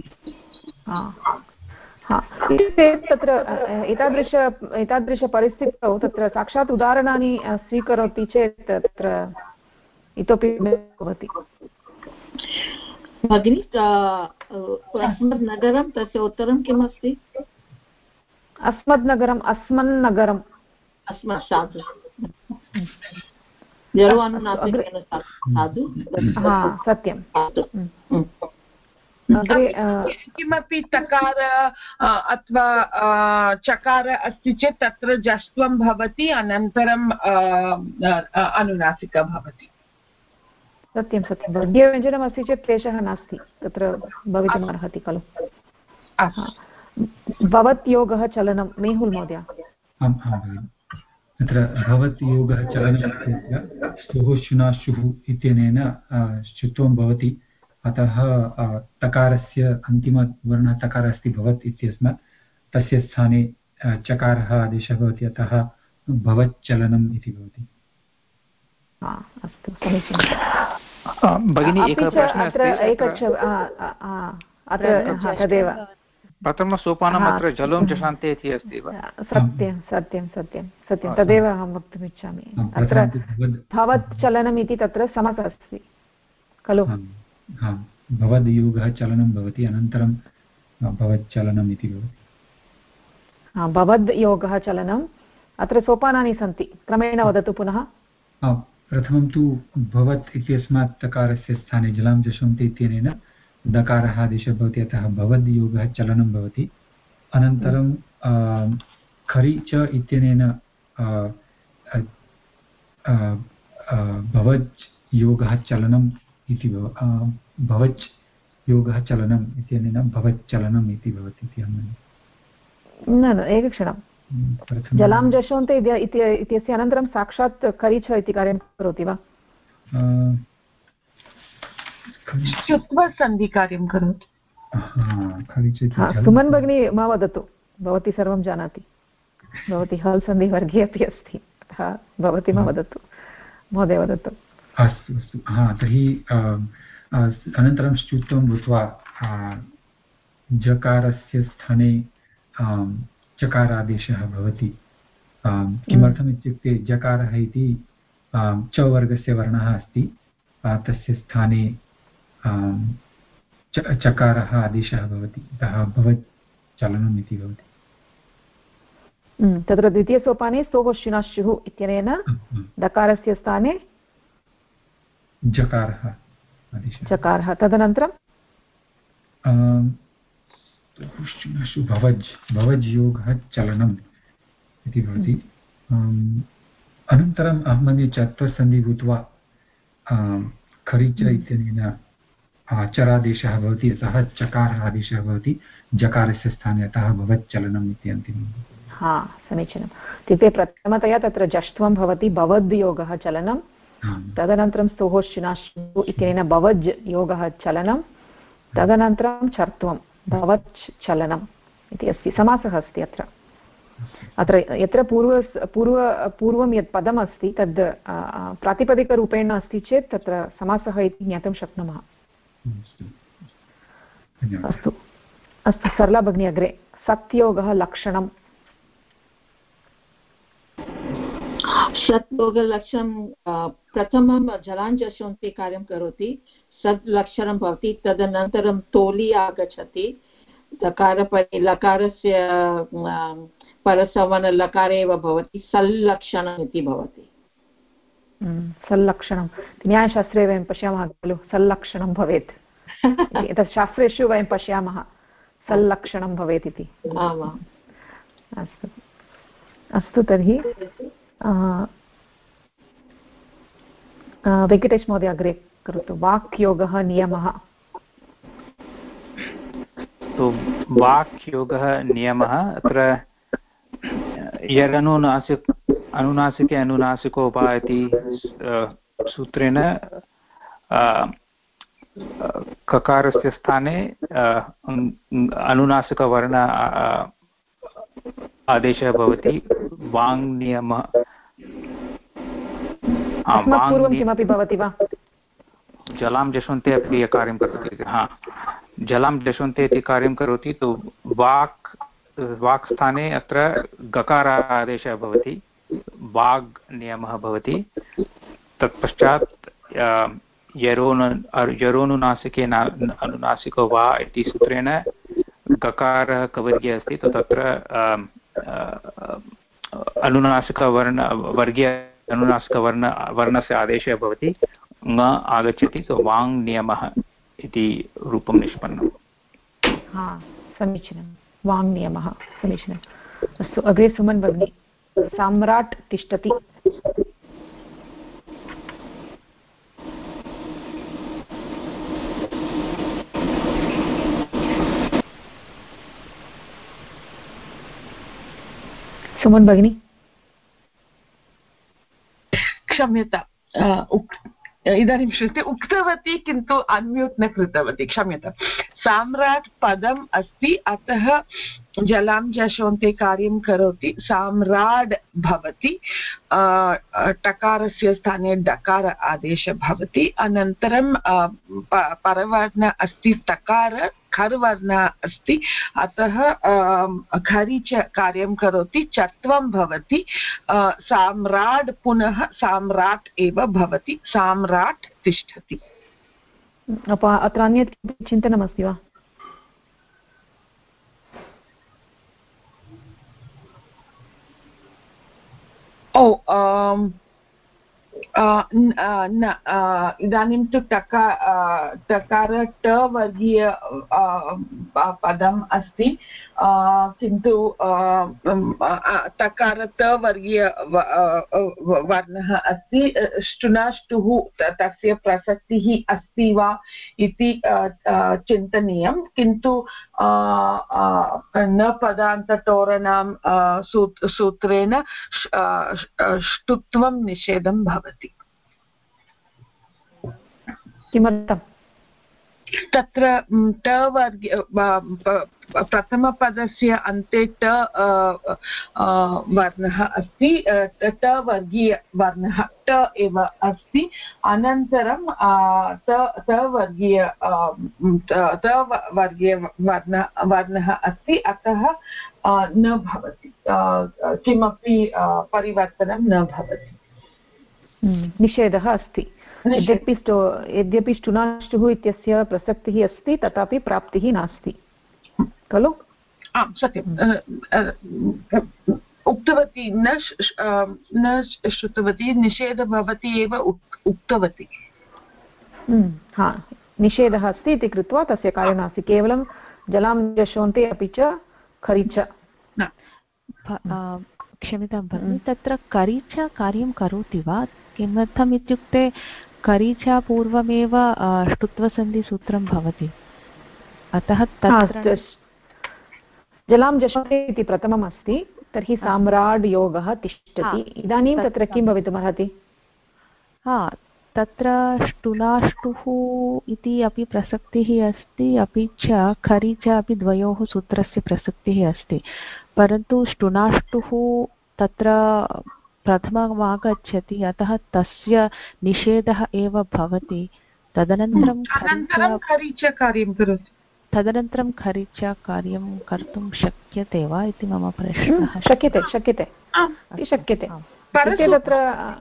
तत्र एतादृशपरिस्थितौ तत्र साक्षात् उदाहरणानि स्वीकरोति चेत् तत्र इतोपि भवति भगिनी अस्मद्नगरं तस्य उत्तरं किमस्ति अस्मद्नगरम् अस्मन्नगरम् अस्मत् सत्यं किमपि तकार अथवा चकार अस्ति चेत् तत्र जस्त्वं भवति अनन्तरं अनुनासिका भवति सत्यं वर्गीयव्यञ्जनमस्ति चेत् क्लेशः नास्ति तत्र भवितुम् अर्हति खलु भवत् योगः चलनं मेहुल् महोदय तत्र भवत् योगः चलनं स्तुः शुनाशुः इत्यनेन शुत्वं भवति अतः तकारस्य अन्तिमवर्णः तकारः अस्ति भवत् इत्यस्मात् तस्य स्थाने चकारः आदेशः भवति अतः भवच्चलनम् इति भवति अस्तु समीचीनं भगिनी एकः प्रश्नः अस्ति तदेव प्रथमसोपानम् अत्र जलं जशान्ते इति अस्ति वा सत्यं तदेव अहं वक्तुमिच्छामि अत्र भवत् चलनम् इति तत्र समसः अस्ति खलु भवद्योगः चलनं भवति अनन्तरं भवच्चलनम् इति भवति भवद्योगः चलनम् अत्र सोपानानि सन्ति क्रमेण वदतु पुनः प्रथमं तु भवत् इत्यस्मात् तकारस्य स्थाने जलां जशन्ति इत्यनेन दकारः आदेशः भवति अतः भवद्योगः चलनं भवति अनन्तरं खरि च इत्यनेन भवज् योगः चलनम् इति भवज् योगः चलनम् इत्यनेन भवच्चलनम् इति भवति इति अहं न एकक्षणं जलां जशोन्ते इत्यस्य अनन्तरं साक्षात् खरि च इति कार्यं करोति वा सन्धिकार्यं करोति सुमन् भगिनी मा वदतु भवती सर्वं जानाति भवती हल् सन्धिवर्गे अपि अस्ति अतः भवती मा वदतु महोदय वदतु अस्तु तर्हि अनन्तरं श्चुत्वं भूत्वा जकारस्य स्थाने चकारादेशः भवति। किमर्थम् इत्युक्ते जकारः इति च वर्गस्य वर्णः अस्ति, तस्य स्थाने चकारः आदेशः भवति, अतः भवत् चलनम् इति भवति। तत्र द्वितीयसोपाने स्तोः शुनश्चुः इत्यनेन दकारस्य स्थाने जकारः तदनन्तरं भवज् योगः चलनम् इति भवति। अनन्तरम् अहं मन्ये चत्वसन्धि भूत्वा खरिच इत्यनेन चरादेशः भवति, अतः चकारः आदेशः भवति जकारस्य स्थाने, अतः भवत् चलनम् इति अन्तिमम्। समीचीनम्। इत्युक्ते प्रथमतया तत्र जष्ट्वं भवति भवद्योगः चलनं, तदनन्तरं स्तोः शुनाश्चुः इत्यनेन भवज् योगः चलनं, तदनन्तरं चर्त्वं भवत् चलनम् इति अस्ति, समासः अस्ति अत्र। यत्र पूर्वं यत् पदम् अस्ति तद् प्रातिपदिकरूपेण अस्ति चेत् तत्र समासः इति ज्ञातुं शक्नुमः। अस्तु अस्तु, सरला भगिनी अग्रे। सत्योगः लक्षणं। सत्योगलक्षणं प्रथमं जलाञ्जसोन्ते कार्यं करोति, सद् लक्षणं भवति, तदनन्तरं तोली आगच्छति, लकारपरे लकारस्य परसवर्ण लकारे एव भवति, सल्लक्षणम् इति भवति। सल्लक्षणं न्यायशास्त्रे वयं पश्यामः खलु, सल्लक्षणं भवेत्, एतत् शास्त्रेषु वयं पश्यामः सल्लक्षणं भवेत् इति। अस्तु अस्तु, तर्हि वेङ्कटेश महोदय अग्रे करोतु। वाक्योगः नियमः। वाक्योगः नियमः अत्र अनुनासिके अनुनासिकोपा इति सूत्रेण ककारस्य स्थाने अनुनासिकवर्ण आदेशः भवति। वाङ् नियमः। पूर्वं किमपि भवति वा? जलां जशन्ते अपि कार्यं करोति। जलां जशन्ते इति कार्यं करोति, तु वाक् स्थाने अत्र गकार आदेशः भवति, वाग् नियमः भवति। तत्पश्चात् यरोनुनासिके अनुनासिको वा इति सूत्रेण गकारः कवर्गे अस्ति, तो तत्र अनुनासिकवर्णस्य आदेशः भवति, ङ आगच्छति, तो वाङ् नियमः इति रूपं निष्पन्नम्। समीचीनं, वाङ् नियमः, समीचीनम्। अस्तु, अग्रे सुमन् भगिनी। सम्राट् तिष्ठति। सुमन् भगिनी। क्षम्यता, इदानीं श्रुति उक्तवती किन्तु अन्म्यूट् न कृतवती, क्षम्यता। साम्राट् पदम् अस्ति, अतः जलां जशोन्ते कार्यं करोति, साम्राड् भवति, टकारस्य स्थाने डकार आदेशः भवति, अनन्तरं परवर्ण अस्ति तकार, खर्वर्ण अस्ति, अतः खरि च कार्यं करोति, चत्वं भवति, साम्राड् पुनः साम्राट् एव भवति, साम्राट् तिष्ठति। अत्र अन्यत् चिन्तनमस्ति वा? न, इदानीं तु टकार ट वर्गीय पदम् अस्ति, किन्तु तकार त वर्गीय वर्णः अस्ति, ष्टुनाष्टुः तस्य प्रसक्तिः अस्ति वा इति चिन्तनीयं, किन्तु न पदान्ततोरणां सूत्रेण ष्टुत्वं निषेधं भवति। किमर्थम्? तत्र ट वर्गे प्रथमपदस्य अन्ते ट वर्णः अस्ति ट वर्गीयवर्णः ट एव अस्ति अनन्तरं त वर्गीयवर्णः अस्ति अतः न भवति किमपि परिवर्तनं न भवति निषेधः अस्ति यद्यपि ष्टुनाष्टुः इत्यस्य प्रसक्तिः अस्ति तथापि प्राप्तिः नास्ति खलु आम् सत्यम् उक्तवती न श्रुतवती निषेधः भवति एव उक्तवती हा निषेधः अस्ति इति कृत्वा तस्य कार्यं नास्ति केवलं जलां जशोन्ते अपि च खरि च क्षम्यतां भगिनि तत्र करि च कार्यं करोति वा किमर्थम् इत्युक्ते करि च पूर्वमेव ष्टुत्वसन्धिसूत्रं भवति अतः तत्र जलां जशोते इति प्रथमम् अस्ति तर्हि साम्राड् योगः तिष्ठति इदानीं तत्र किं भवितुमर्हति तत्र ष्टुनाष्टुः इति अपि प्रसक्तिः अस्ति अपि च खरि च अपि द्वयोः सूत्रस्य प्रसक्तिः अस्ति परन्तु ष्टुनाष्टुः तत्र प्रथममागच्छति अतः तस्य निषेधः एव भवति तदनन्तरं खरि च कार्यं करोति तदनन्तरं खरि च कार्यं कर्तुं शक्यते वा इति मम प्रश्नः शक्यते तत्र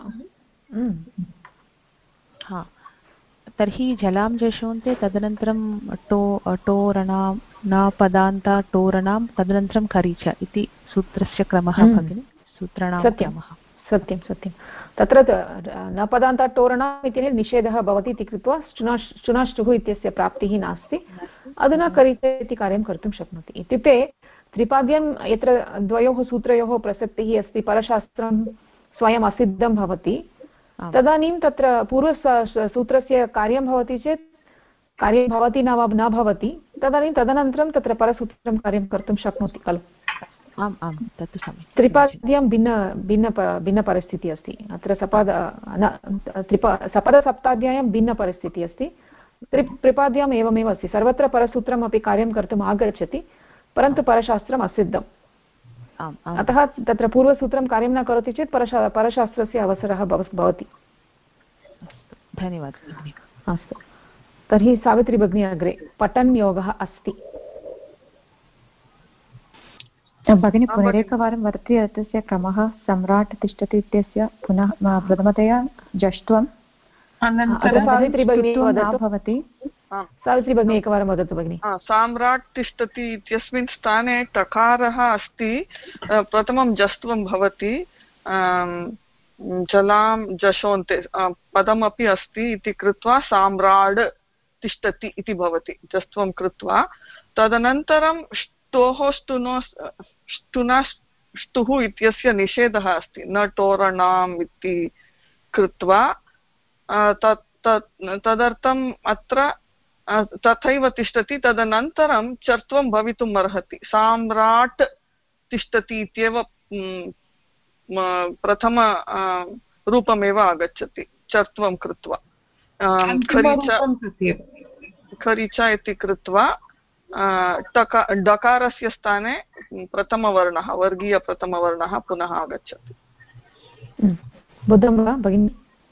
हा तर्हि जलां जशोन्ते तदनन्तरं टोरणां न पदान्ता टोरणां तदनन्तरं खरि च इति सूत्रस्य क्रमः भगिनि सूत्राणां क्रमः सत्यं तत्र न पदान्ता टोरणाम् इति निषेधः भवति इति कृत्वा ष्टुनाष्टुः इत्यस्य प्राप्तिः नास्ति अधुना करिते इति कार्यं कर्तुं शक्नोति इत्युक्ते त्रिपाद्यं यत्र द्वयोः सूत्रयोः प्रसक्तिः अस्ति परशास्त्रं स्वयम् असिद्धं भवति तदानीं तत्र पूर्वसूत्रस्य कार्यं भवति चेत् कार्यं भवति न भवति तदानीं तदनन्तरं तत्र परसूत्रं कार्यं कर्तुं शक्नोति खलु आम् आम् तत्तु सम्यक् त्रिपाद्यं भिन्नपरिस्थितिः अस्ति अत्र सपदसप्ताध्याय्यां भिन्नपरिस्थितिः अस्ति त्रिपाद्याम् एवमेव अस्ति सर्वत्र परसूत्रम् अपि कार्यं कर्तुम् आगच्छति परन्तु परशास्त्रम् असिद्धम् अतः तत्र पूर्वसूत्रं कार्यं न करोति चेत् परशास्त्रस्य अवसरः भवति धन्यवादः अस्तु तर्हि सावित्री भगिनी अग्रे पठन् योगः अस्ति भगिनी पुनरेकवारं वदति तस्य क्रमः सम्राट् तिष्ठति इत्यस्य पुनः प्रथमतया जष्ट्वं सावित्री भगिनी भवति सावित्री भगिनी एकवारं वदतु भगिनि साम्राट् तिष्ठति इत्यस्मिन् स्थाने टकारः अस्ति प्रथमं जस्त्वं भवति जलां जशोन्ते पदमपि अस्ति इति कृत्वा साम्राड् तिष्ठति इति भवति जस्त्वं कृत्वा तदनन्तरं ष्टुः इत्यस्य निषेधः अस्ति न टोरणाम् इति कृत्वा तदर्थम् अत्र तथैव तिष्ठति तदनन्तरं चर्त्वं भवितुम् अर्हति साम्राट् तिष्ठति इत्येव प्रथम रूपमेव आगच्छति चर्त्वं कृत्वा खरि च इति कृत्वा डकारस्य स्थाने प्रथमवर्णः वर्गीयप्रथमवर्णः पुनः आगच्छति बुद्धं वा भगिनि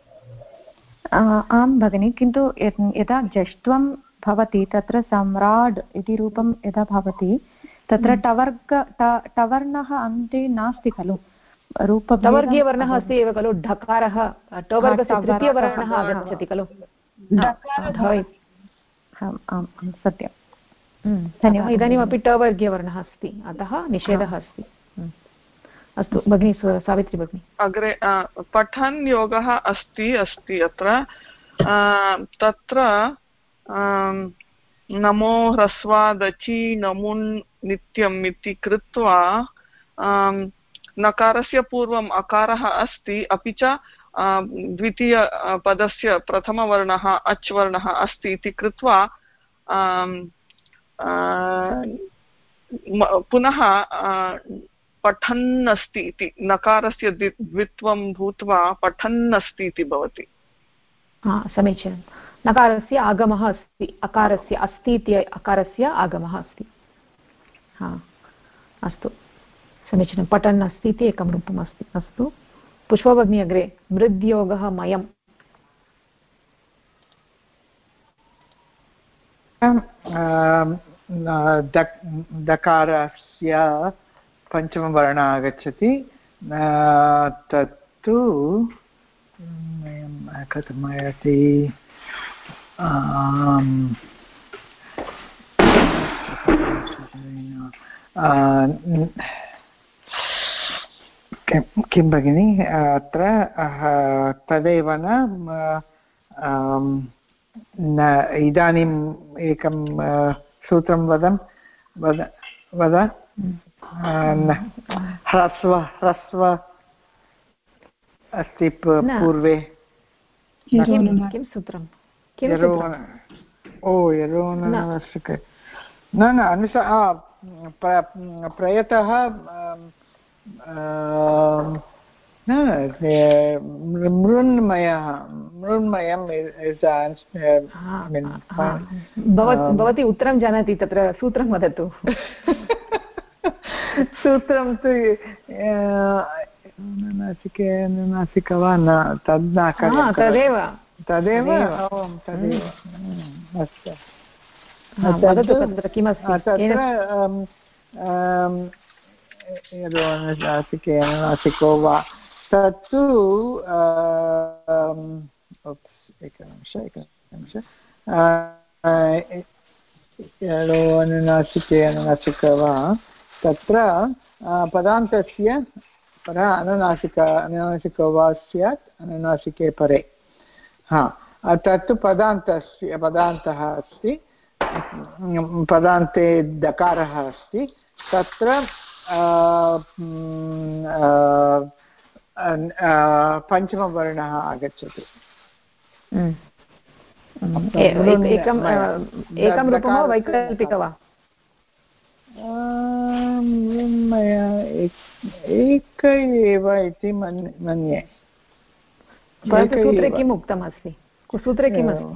आं भगिनि किन्तु यदा जष्ट्वं भवति तत्र सम्राड् इति रूपं यदा भवति तत्र टवर्णः अन्ते नास्ति खलु टवर्गीयवर्णः अस्ति एव खलु ढकारः टवर्गस्य तृतीयवर्णः आगच्छति खलु सत्यं धन्यवादः इदानीमपि टवर्गीयवर्णः अस्ति अतः निषेधः अस्ति अस्तु भगिनी सावित्री भगिनी अग्रे पठन् योगः अस्ति अत्र तत्र नमो ह्रस्वादचि नमुन् नित्यम् इति कृत्वा नकारस्य पूर्वम् अकारः अस्ति अपि च द्वितीयपदस्य प्रथमवर्णः अच् वर्णः अस्ति इति कृत्वा पुनः पठन् अस्ति इति नकारस्य द्वित्वं भूत्वा पठन् अस्ति इति भवति समीचीनं नकारस्य आगमः अस्ति, अकारस्य अस्ति इति अकारस्य आगमः अस्ति। हा अस्तु समीचीनं, पठन् अस्ति इति एकं रूपम् अस्ति। अस्तु पुष्पभगिनी अग्रे, मृद्योगः मयम्। दकारस्य पञ्चमवर्णः आगच्छति, तत्तु कथमायति किं भगिनि अत्र तदेव न इदानीम् एकं सूत्रं वद ह्रस्व अस्ति पूर्वे किं सूत्रं प्रयतः भवती उत्तरं जानाति, तत्र सूत्रं वदतु। सूत्रं तु नासिका वा न, तद् न तदेव अस्तु। नासिको वा तत्तु एकनिमिष अनुनासिक वा तत्र पदान्तस्य परः अनुनासिको वा स्यात् अनुनासिके परे। हा तत्तु पदान्तः अस्ति, पदान्ते दकारः अस्ति, तत्र पञ्चमवर्णः आगच्छति। एकं रूपं वा वैकल्पिक वा? एक एव इति मन्ये। सूत्रे किम् उक्तमस्ति? सूत्रे किम् अस्ति?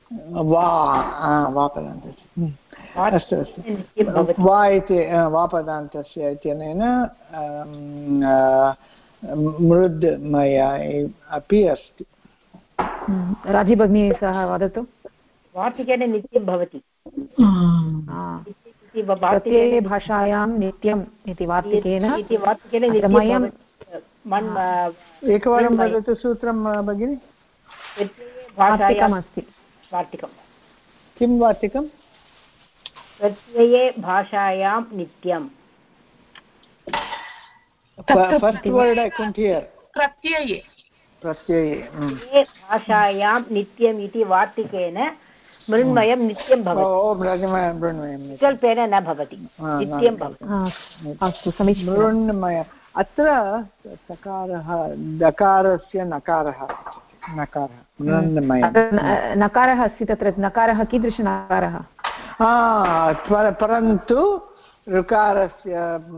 वा पदान्तस्य। अस्तु वा इति वा पदान्तस्य इत्यनेन मृद्मय अपि अस्ति। राजी भगिनी सह वदतु। वार्तिकेन नित्यं भवति, प्रत्यये भाषायां नित्यम् इति वार्तिकेन एकवारं वदतु सूत्रं भगिनि। वार्तिकमस्ति। वार्तिकं किं वार्तिकं? प्रत्यये भाषायां नित्यं। First word I couldn't hear. प्रत्यये भाषायां नित्यम् इति वार्तिकेन मृण्मयं नित्यं भवति, विकल्पेन न भवति, नित्यं भवति। अस्तु समीचीनं। मृण्मय अत्र सकारः दकारस्य नकारः नकारः अस्ति, तत्र नकारः कीदृशनकारः? परन्तु ऋकारस्य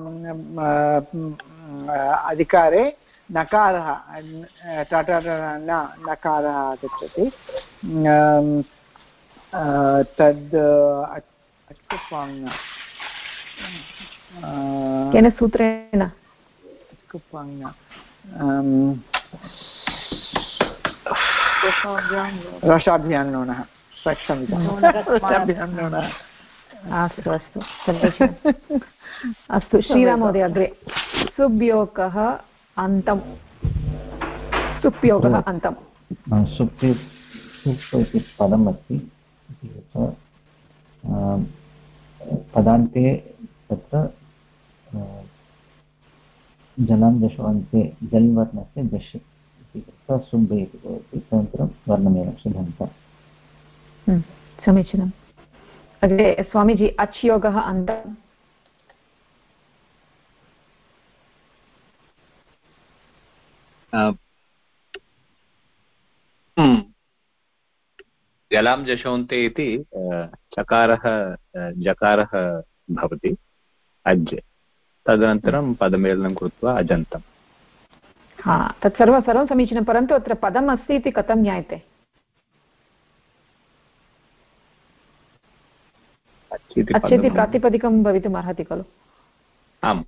अधिकारे नकारः नकारः आगच्छति। तद् केन सूत्रेण? रसाभ्यान्नोनः। अस्तु अस्तु समीचीनम्। अस्तु श्रीराममहोदय अग्रे। सुब्योगः अन्तम्। सुप्योगः अन्तम्। सुप् इति पदम् अस्ति, पदान्ते तत्र जलं दशो अन्ते जल् वर्णस्य दश इति कृत्वा सुब् इति भवति, तदनन्तरं वर्णमेव शुभन्त। समीचीनम्। अग्रे स्वामीजी अच् योगः अन्तम्। जलां जशोन्ते इति चकारः जकारः भवति अज्, तदनन्तरं पदमेलनं कृत्वा अजन्तम्। हा तत् सर्वं समीचीनं, परन्तु अत्र पदम् अस्ति इति कथं ज्ञायते? अच् इति प्रातिपदिकं भवितुम् अर्हति खलु? आम्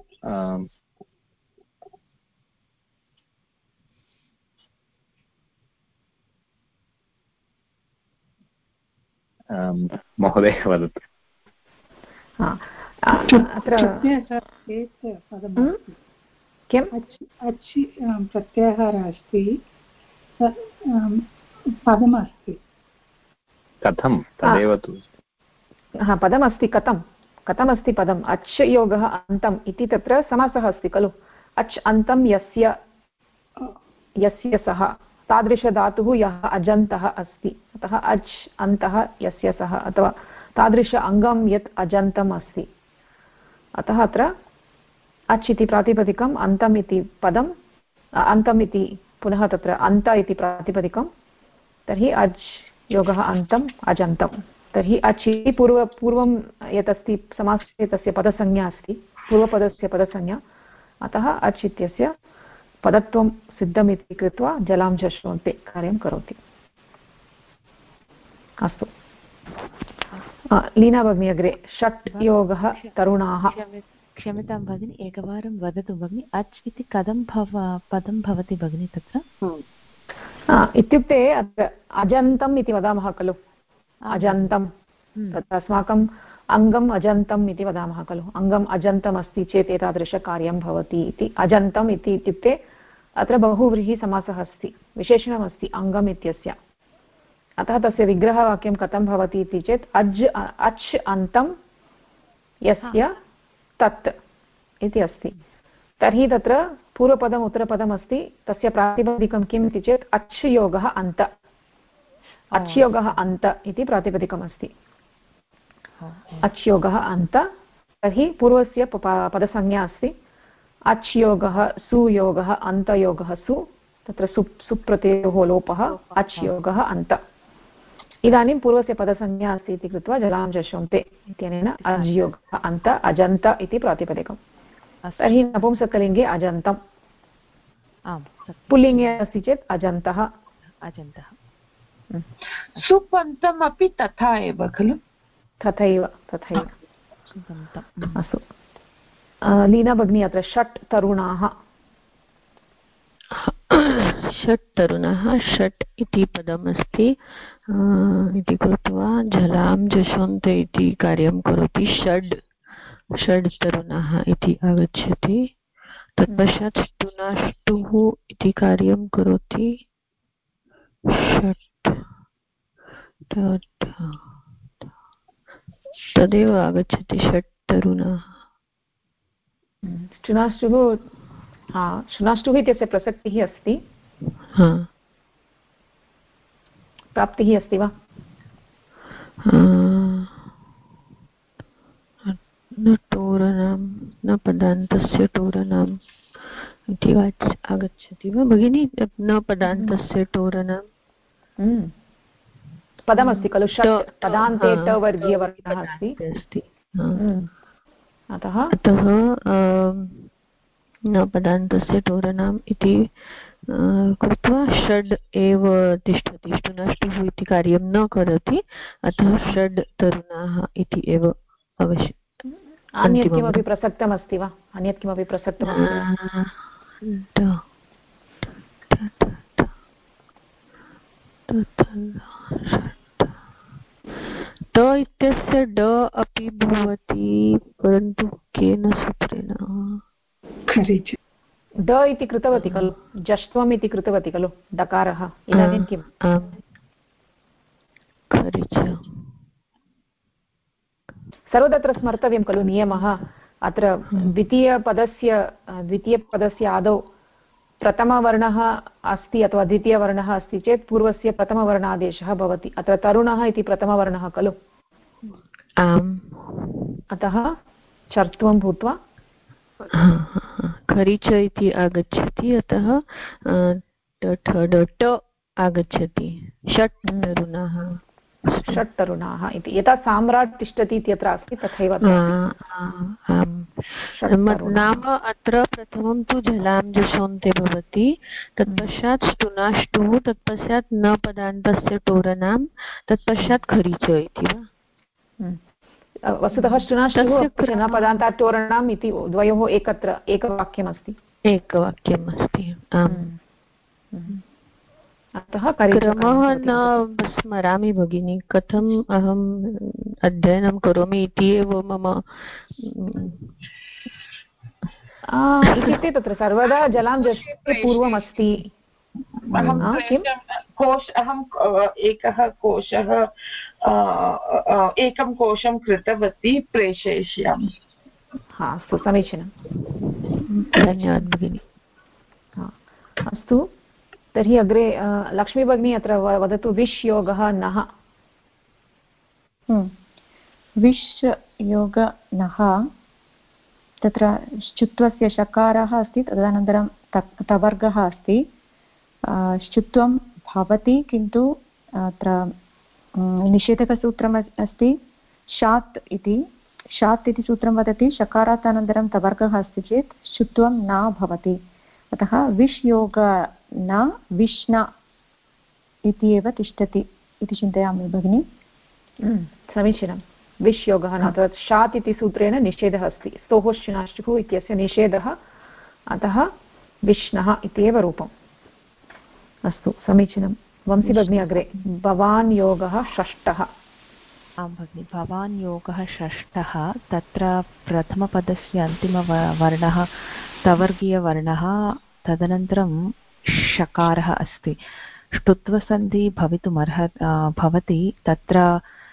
महोदय वदतु। अत्र किम् अच् प्रत्याहारः अस्ति, पदमस्ति, कथं तदेव तु पदमस्ति, कथमस्ति पदम्? अच् योगः अन्तम् इति तत्र समासः अस्ति खलु। अच् अन्तं यस्य सः, तादृशधातुः यः अजन्तः अस्ति, अतः अच् अन्तः यस्य सः, अथवा तादृश अङ्गं यत् अजन्तम् अस्ति, अतः अत्र अच् इति प्रातिपदिकम्, अन्तम् इति पदम्, अन्तम् इति पुनः तत्र अन्त इति प्रातिपदिकं, तर्हि अच् योगः अन्तम् अजन्तम्। तर्हि अच् इति पूर्वं यत् अस्ति समासे तस्य पदसंज्ञा अस्ति, पूर्वपदस्य पदसंज्ञा, अतः अच् इत्यस्य पदत्वं सिद्धमिति कृत्वा जलां जश्वन्ते कार्यं करोति। अस्तु, लीना भगिनी अग्रे। षट् योगः तरुणाः। क्षम्यतां भगिनि, एकवारं वदतु भगिनि, अच् इति कथं पदं भवति भगिनि तत्र? इत्युक्ते अत्र अजन्तम् इति वदामः खलु, अजन्तं, तत्र अस्माकम् अङ्गम् अजन्तम् इति वदामः खलु, अङ्गम् अजन्तम् अस्ति चेत् एतादृशकार्यं भवति इति। अजन्तम् इति इत्युक्ते अत्र बहुव्रीहिसमासः अस्ति, विशेषणमस्ति अङ्गम् इत्यस्य, अतः तस्य विग्रहवाक्यं कथं भवति इति चेत् अच् अन्तं यस्य तत् इति अस्ति। तर्हि तत्र पूर्वपदम् उत्तरपदम् अस्ति, तस्य प्रातिपदिकं किम् इति चेत् अच् योगः अन्त, अच् योगः अन्त इति प्रातिपदिकम् अस्ति, अच् योगः अन्त। तर्हि पूर्वस्य पदसंज्ञा अस्ति अच् योगः सुयोगः अन्तयोगः सु, तत्र सुप्रत्ययोः लोपः, अच् योगः अन्त। इदानीं पूर्वस्य पदसंज्ञा अस्ति इति कृत्वा जलां जश्वन्ते इत्यनेन अज् योगः अन्त अजन्त इति प्रातिपदिकम्। तर्हि नपुंसकलिङ्गे अजन्तम्, पुल्लिङ्गे अस्ति चेत् अजन्तः। सुपन्तम् अपि तथा एव खलु? तथैव। अस्तु, लीना भगिनी अत्र षट् तरुणाः। षट् तरुणः, षट् इति पदमस्ति इति कृत्वा जलां जश्वन्ते इति कार्यं करोति। षड् तरुणः इति आगच्छति, तत्पश्चात् ष्टुनाष्टुः इति कार्यं करोति। षट् तदेव आगच्छति, षट् तरुणः। शुनाष्टुः इत्यस्य प्रसक्तिः अस्ति, प्राप्तिः अस्ति वा? न टोरणां न पदान्तस्य टोरणाम् इति आगच्छति वा भगिनि? न पदान्तस्य टोरणां पदमस्ति खलु, षट् पदान्ते ट वर्गीयवर्णः अस्ति, अतः न पदान्तस्य टोरणाम् इति कृत्वा षड् एव तिष्ठति, ष्टुनाष्टुः इति कार्यं न करोति, अतः षड् तरुणाः इति एव अवश्यम्। अन्यत् किमपि प्रसक्तमस्ति वा? अन्यत् किमपि प्रसक्तमस्ति वा? ट इत्यस्य ड अपि भवति, परन्तु केन सूत्रेण? ड इति कृतवती खलु, जष्ट्वम् इति कृतवती खलु डकारः, इदानीं किम्? सर्वत्र स्मर्तव्यं खलु नियमः। अत्र द्वितीयपदस्य आदौ प्रथमवर्णः अस्ति अथवा द्वितीयवर्णः अस्ति चेत् पूर्वस्य प्रथमवर्णादेशः भवति। अत्र तरुणः इति प्रथमवर्णः खलु, अतः चर्त्वं भूत्वा खरिच इति आगच्छति, अतः ट आगच्छति। षट् तरुणाः इति, यथा साम्राट् तिष्ठति इत्यत्र अस्ति तथैव नाम अत्र प्रथमं तु जलां जशोन्ते भवति, तत्पश्चात् ष्टुनाष्टुः, तत्पश्चात् न पदान्तस्य टोरणां, तत्पश्चात् खरिच इति वा? वस्तुतः शुनापदान्तात् इति द्वयोः एकत्र एकवाक्यमस्ति अतः क्रमः न स्मरामि भगिनि कथम् अहम् अध्ययनं करोमि इति एव मम इत्युक्ते तत्र सर्वदा जलां जस्य पूर्वमस्ति एकं कोशं कृतवती प्रेषयिष्यामि अस्तु समीचीनं धन्यवादः भगिनि अस्तु तर्हि अग्रे लक्ष्मी भगिनी अत्र वदतु विश् योगः नः विश् योग नः तत्र श्चुत्वस्य शकारः अस्ति तदनन्तरं तवर्गः अस्ति श्चुत्वं भवति किन्तु अत्र निषेधकसूत्रम् अस्ति शात् इति सूत्रं वदति शकारात् अनन्तरं तवर्गः अस्ति चेत् श्चुत्वं न भवति अतः विश् योग न विष्ण इति एव तिष्ठति इति चिन्तयामि भगिनि समीचीनं विश् योगः न तत् शात् इति सूत्रेण निषेधः अस्ति स्तोः शुनाश्चुः इत्यस्य निषेधः अतः विष्णः इत्येव रूपम् अस्तु समीचीनं वंशी भगिनी अग्रे भवान् योगः षष्ठः आं भगिनि भवान् योगः षष्ठः तत्र प्रथमपदस्य अन्तिमवर्णः तवर्गीयवर्णः तदनन्तरं शकारः अस्ति ष्टुत्वसन्धि भवति तत्र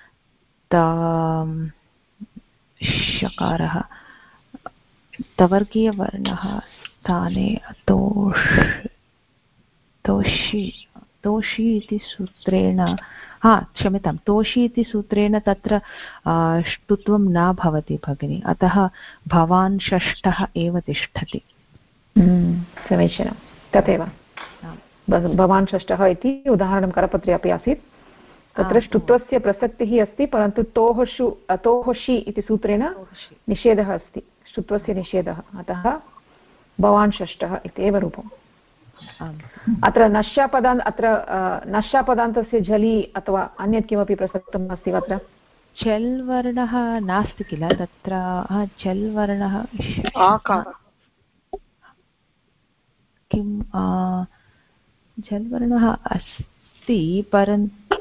शकारः तवर्गीयवर्णः स्थाने तोषि इति सूत्रेण क्षम्यतां तोषि इति सूत्रेण तत्र ष्टुत्वं न भवति भगिनि अतः भवान् षष्ठः एव तिष्ठति समीचीनं तथैव भवान् षष्ठः इति उदाहरणं करपत्रे अपि आसीत् तत्र ष्टुत्वस्य प्रसक्तिः अस्ति परन्तु तोषि इति सूत्रेण निषेधः अस्ति ष्टुत्वस्य निषेधः अतः भवान् षष्ठः इत्येव रूपम् अत्र नश्यापदान्तस्य झलि अथवा अन्यत् किमपि प्रसक्तम् अस्ति वा अत्र चल् वर्णः नास्ति किल तत्र चल् वर्णः किं झल् वर्णः अस्ति परन्तु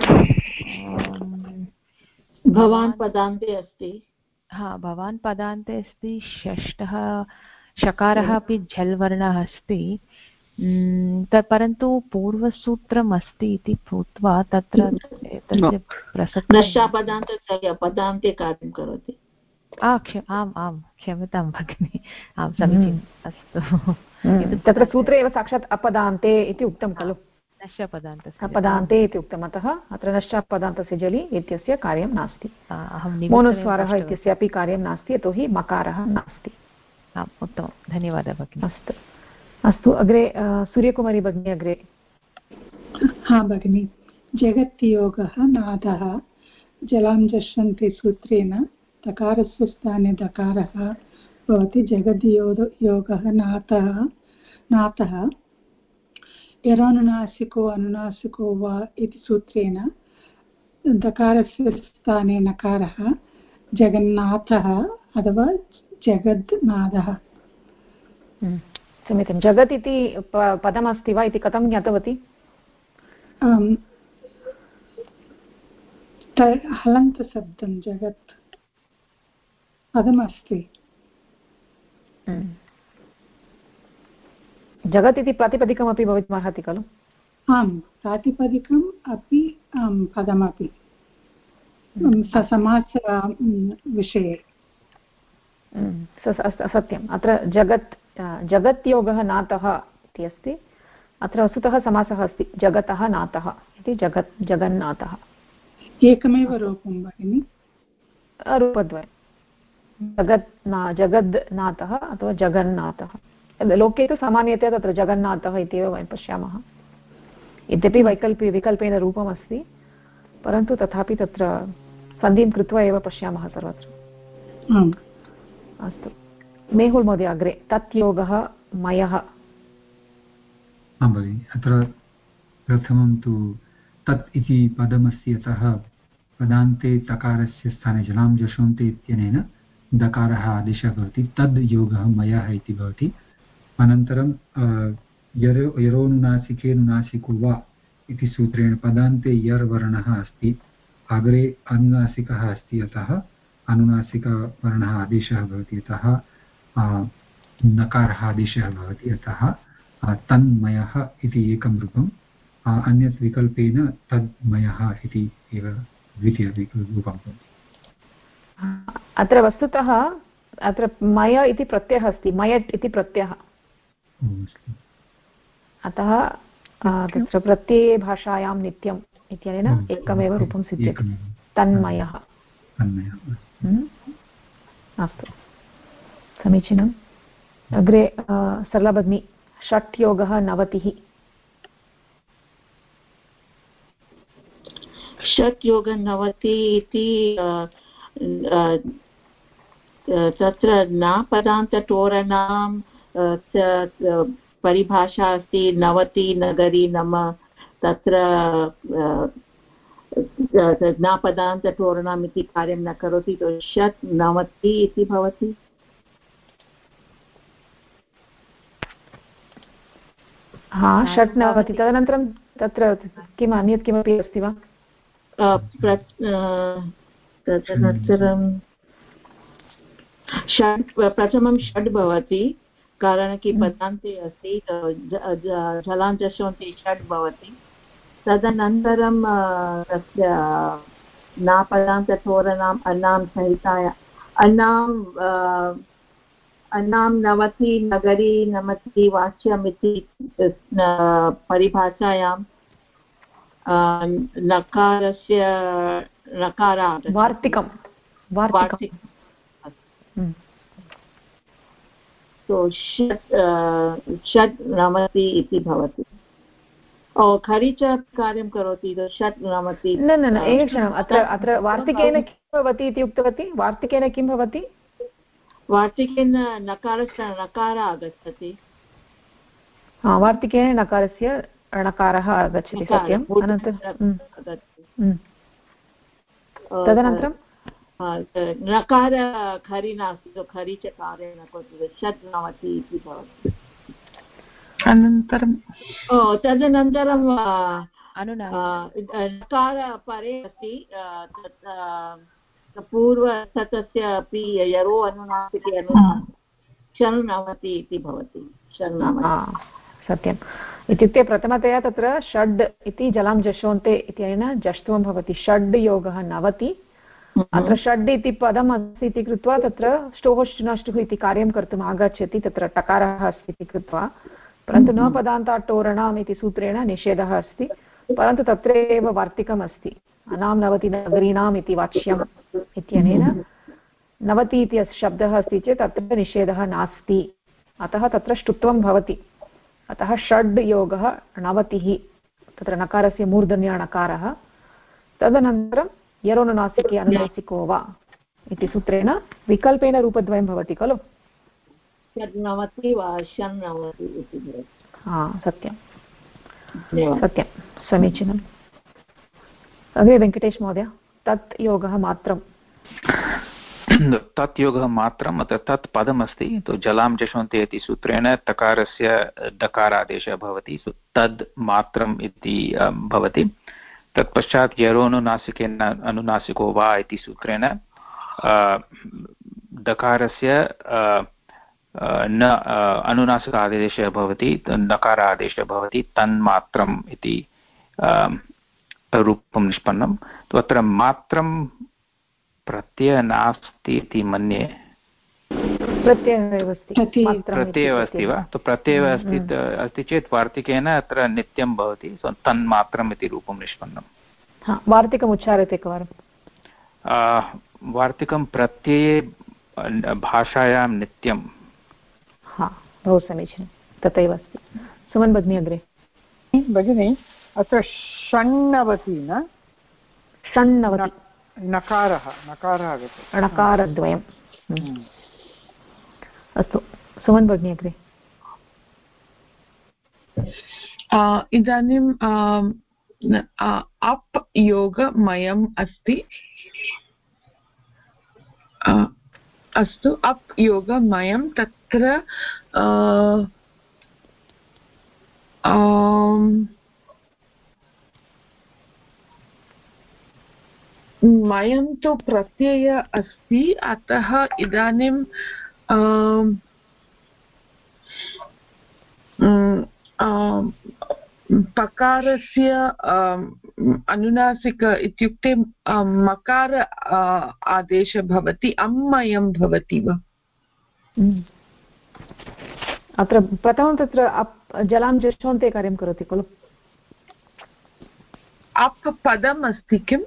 भवान् पदान्ते अस्ति भवान् पदान्ते अस्ति षष्ठः शकारः अपि झल् वर्णः अस्ति परन्तु पूर्वसूत्रम् अस्ति इति भूत्वा तत्र तस्य प्रसक्तिः पदान्ते कार्यं करोति आम् आम् क्षम्यतां भगिनि आं समीचीनम् अस्तु तत्र सूत्रे एव साक्षात् अपदान्ते इति उक्तं खलु अपदान्ते इति उक्तम् अतः अत्र नश्चापदान्तस्य जलि इत्यस्य कार्यं नास्ति मोनुस्वारः इत्यस्य अपि कार्यं नास्ति यतोहि मकारः नास्ति उत्तमं धन्यवादः भगिनि अस्तु अग्रे सूर्यकुमारी भगिनी अग्रे भगिनि जगत्योगः नादः जलां जषन्ति सूत्रेण तकारस्य स्थाने दकारः भवति जगद्योगः नातः यरनुनासिको अनुनासिको वा इति सूत्रेण दकारस्य स्थाने नकारः जगन्नाथः अथवा जगन्नाथः समीचीनं जगत् इति पदमस्ति वा इति कथं ज्ञातवती हलन्तशब्दं जगत् पदमस्ति जगत् इति प्रातिपदिकमपि भवितुमर्हति खलु आम् प्रातिपदिकम् अपि पदमपि समास विषये सत्यम् अत्र जगत्योगः नातः इति अस्ति अत्र वस्तुतः समासः अस्ति जगतः नातः इति जगन्नाथः एकमेव रूपं भगिनि रूपद्वयं जगन्नाथः अथवा जगन्नाथः लोके तु सामान्यतया तत्र जगन्नाथः इत्येव वयं पश्यामः यद्यपि विकल्पेन रूपमस्ति परन्तु तथापि तत्र सन्धिं कृत्वा एव पश्यामः सर्वत्र अस्तु मेहुल् महोदय अग्रे तत् योगः मयः आं भगिनि अत्र प्रथमं तु तत् इति पदमस्ति अतः पदान्ते तकारस्य स्थाने जलां जषोन्ते इत्यनेन दकारः आदेशः भवति, तद् योगः मयः इति भवति। अनन्तरं यरोनुनासिके नुनासिको वा इति सूत्रेण पदान्ते यर् वर्णः अस्ति, अग्रे अनुनासिकः अस्ति, अतः अनुनासिकवर्णः आदेशः भवति, अतः नकारः आदेशः भवति, अतः तन्मयः इति एकं रूपम्, अन्यत् विकल्पेन तद्मयः इति एव द्वितीयरूपं भवति। अत्र वस्तुतः अत्र मय इति प्रत्ययः अस्ति, मयट् इति प्रत्ययः, अतः तत्र प्रत्यये भाषायां नित्यम् इत्यनेन एकमेव रूपं सिद्ध्यति, तन्मयः। अस्तु, समीचीनम्। अग्रे सरला भगिनी, षट् योगः 90। षट् योग 90 इति तत्र न पदान्तटोरणां परिभाषा अस्ति, 90 नगरी नम, तत्र न पदान्तटोरणम् इति कार्यं न करोति, तो षट् 90 इति भवति। षट् 90। तदनन्तरं तत्र किम् अन्यत् किमपि अस्ति वा? तदनन्तरं षड्, प्रथमं षड् भवति, कारणं कि पदान्ते अस्ति, जलाञ्जषोन्ते षड् भवति। तदनन्तरं तस्य नापदान्तटोरणाम् अन्नां सहिताय अन्नां 90 नगरी 90 वाच्यम् इति परिभाषायां नकारस्य नकारात् वार्तिकं तो षट् 90 इति भवति। खरि च कार्यं करोति, षट् 90। न एकक्षणम्, अत्र वार्तिकेन किं भवति इति उक्तवती? वार्तिकेन किं भवति? वार्तिकेन नकारस्य नकार आगच्छति। वार्तिकेन नकारस्य णकारः आगच्छति, सत्यम्। तदनन्तरं नकार खरि नास्ति, तो खरि च कार्यं न करोति, षट् 90 इति भवति। अनन्तरं तदनन्तरं नकार परे अस्ति, पूर्वतस्य अपि यरो अनुनासिके षण् 90 इति भवति, षण् 90। सत्यम्। इत्युक्ते प्रथमतया तत्र षड् इति जलां जषोन्ते इत्यनेन जष्ट्वं भवति, षड् योगः 90। अत्र षड् इति पदम् अस्ति इति कृत्वा तत्र ष्टोः शुनष्टुः इति कार्यं कर्तुम् आगच्छति, तत्र टकारः अस्ति इति कृत्वा, परन्तु न पदान्ताट्टोरणाम् इति सूत्रेण निषेधः अस्ति, परन्तु तत्र एव वार्तिकम् अस्ति, अनां 90 नगरीणाम् इति वाच्यम् इत्यनेन 90 इति शब्दः अस्ति चेत् तत्र निषेधः नास्ति, अतः तत्र ष्टुत्वं भवति। अतः षड् योगः 90, तत्र नकारस्य मूर्धन्य णकारः। तदनन्तरं यरोनुनासिके अनुनासिको वा इति सूत्रेण विकल्पेन रूपद्वयं भवति खलु? सत्यं सत्यं, समीचीनम्। अग्रे वेङ्कटेश महोदय, तत् योगः मात्रं। तत् योगः मात्रम्, अत्र तत् पदमस्ति, तो जलां जषोन्ते इति सूत्रेण तकारस्य दकारादेशः भवति, सो तद् मात्रम् इति भवति। तत्पश्चात् यरोनुनासिकेन अनुनासिको वा इति सूत्रेण दकारस्य न अनुनासिक आदेशः भवति, नकार आदेशः भवति, तन्मात्रम् इति रूपं निष्पन्नं। तो अत्र मात्रं प्रत्ययः नास्ति इति मन्ये। प्रत्ययः अस्ति वा? तो प्रत्ययः अस्ति चेत् वार्तिकेन अत्र नित्यं भवति, सो तन्मात्रम् इति रूपं निष्पन्नम्। वार्तिकम् उच्चार्यते एकवारं। वार्तिकं प्रत्यये भाषायां नित्यं। बहु समीचीनं, तथैव अस्ति। सुमन् भगिनी अग्रे। भगिनी, अत्र षण्णवति न? षण्णवति नकारः आगच्छति, णकारद्वयम्। अस्तु, सुमन् भगिनी अग्रे। इदानीं अप् योगमयम् अस्ति। अस्तु, अप् योगमयं तत्र मयं तु प्रत्यय अस्ति, अतः इदानीं पकारस्य अनुनासिक इत्युक्ते मकार आदेशः भवति, अम्मयं भवति वा? अत्र प्रथमं तत्र जलां जष्टोन्ते कार्यं करोति खलु। अप् पदम् अस्ति किम्?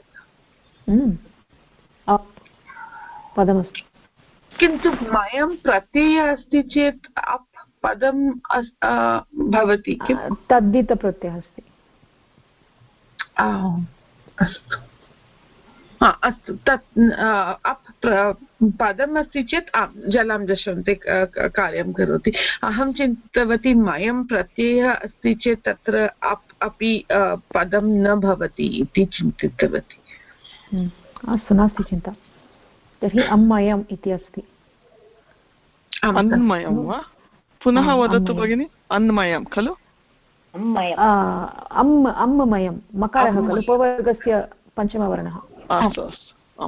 अप् पदमस्ति, किन्तु मयं प्रत्ययः अस्ति चेत् अप् पदं भवति किम्? तद्धितप्रत्ययः अस्ति। अस्तु अस्तु, तत् अप् पदम् अस्ति चेत् जलां जषन्ते कार्यं करोति। अहं चिन्तितवती मयं प्रत्ययः अस्ति चेत् तत्र अप् अपि पदं न भवति इति चिन्तितवती। अस्तु, नास्ति चिन्ता। तर्हि अम्मयम् इति अस्ति। अन्मयं वा? पुनः वदतु भगिनि। अन्मयं खलु? अम्ममयं मकारः खलु, उपवर्गस्य पञ्चमवर्णः। अस्तु अस्तु।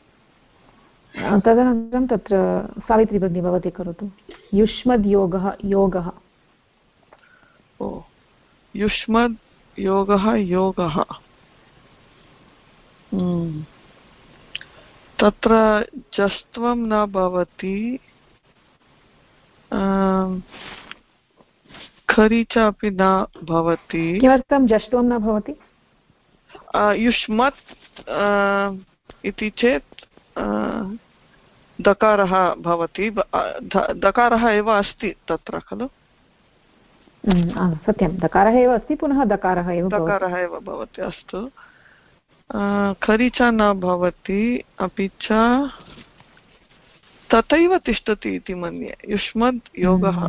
तदनन्तरं तत्र सावित्री भगिनी भवती करोतु। युष्मद् योगः योगः। युष्मद् योगः योगः। तत्र जस्त्वं न भवति, खरी च अपि न भवति। किमर्थं जष्ट्वं न भवति? युष्मत् इति चेत् दकारः भवति, दकारः एव अस्ति तत्र खलु? सत्यं, दकारः एव अस्ति, पुनः दकारः एव भवति। अस्तु, खरी च न भवति, अपि च तथैव तिष्ठति इति मन्ये। युष्मद् योगः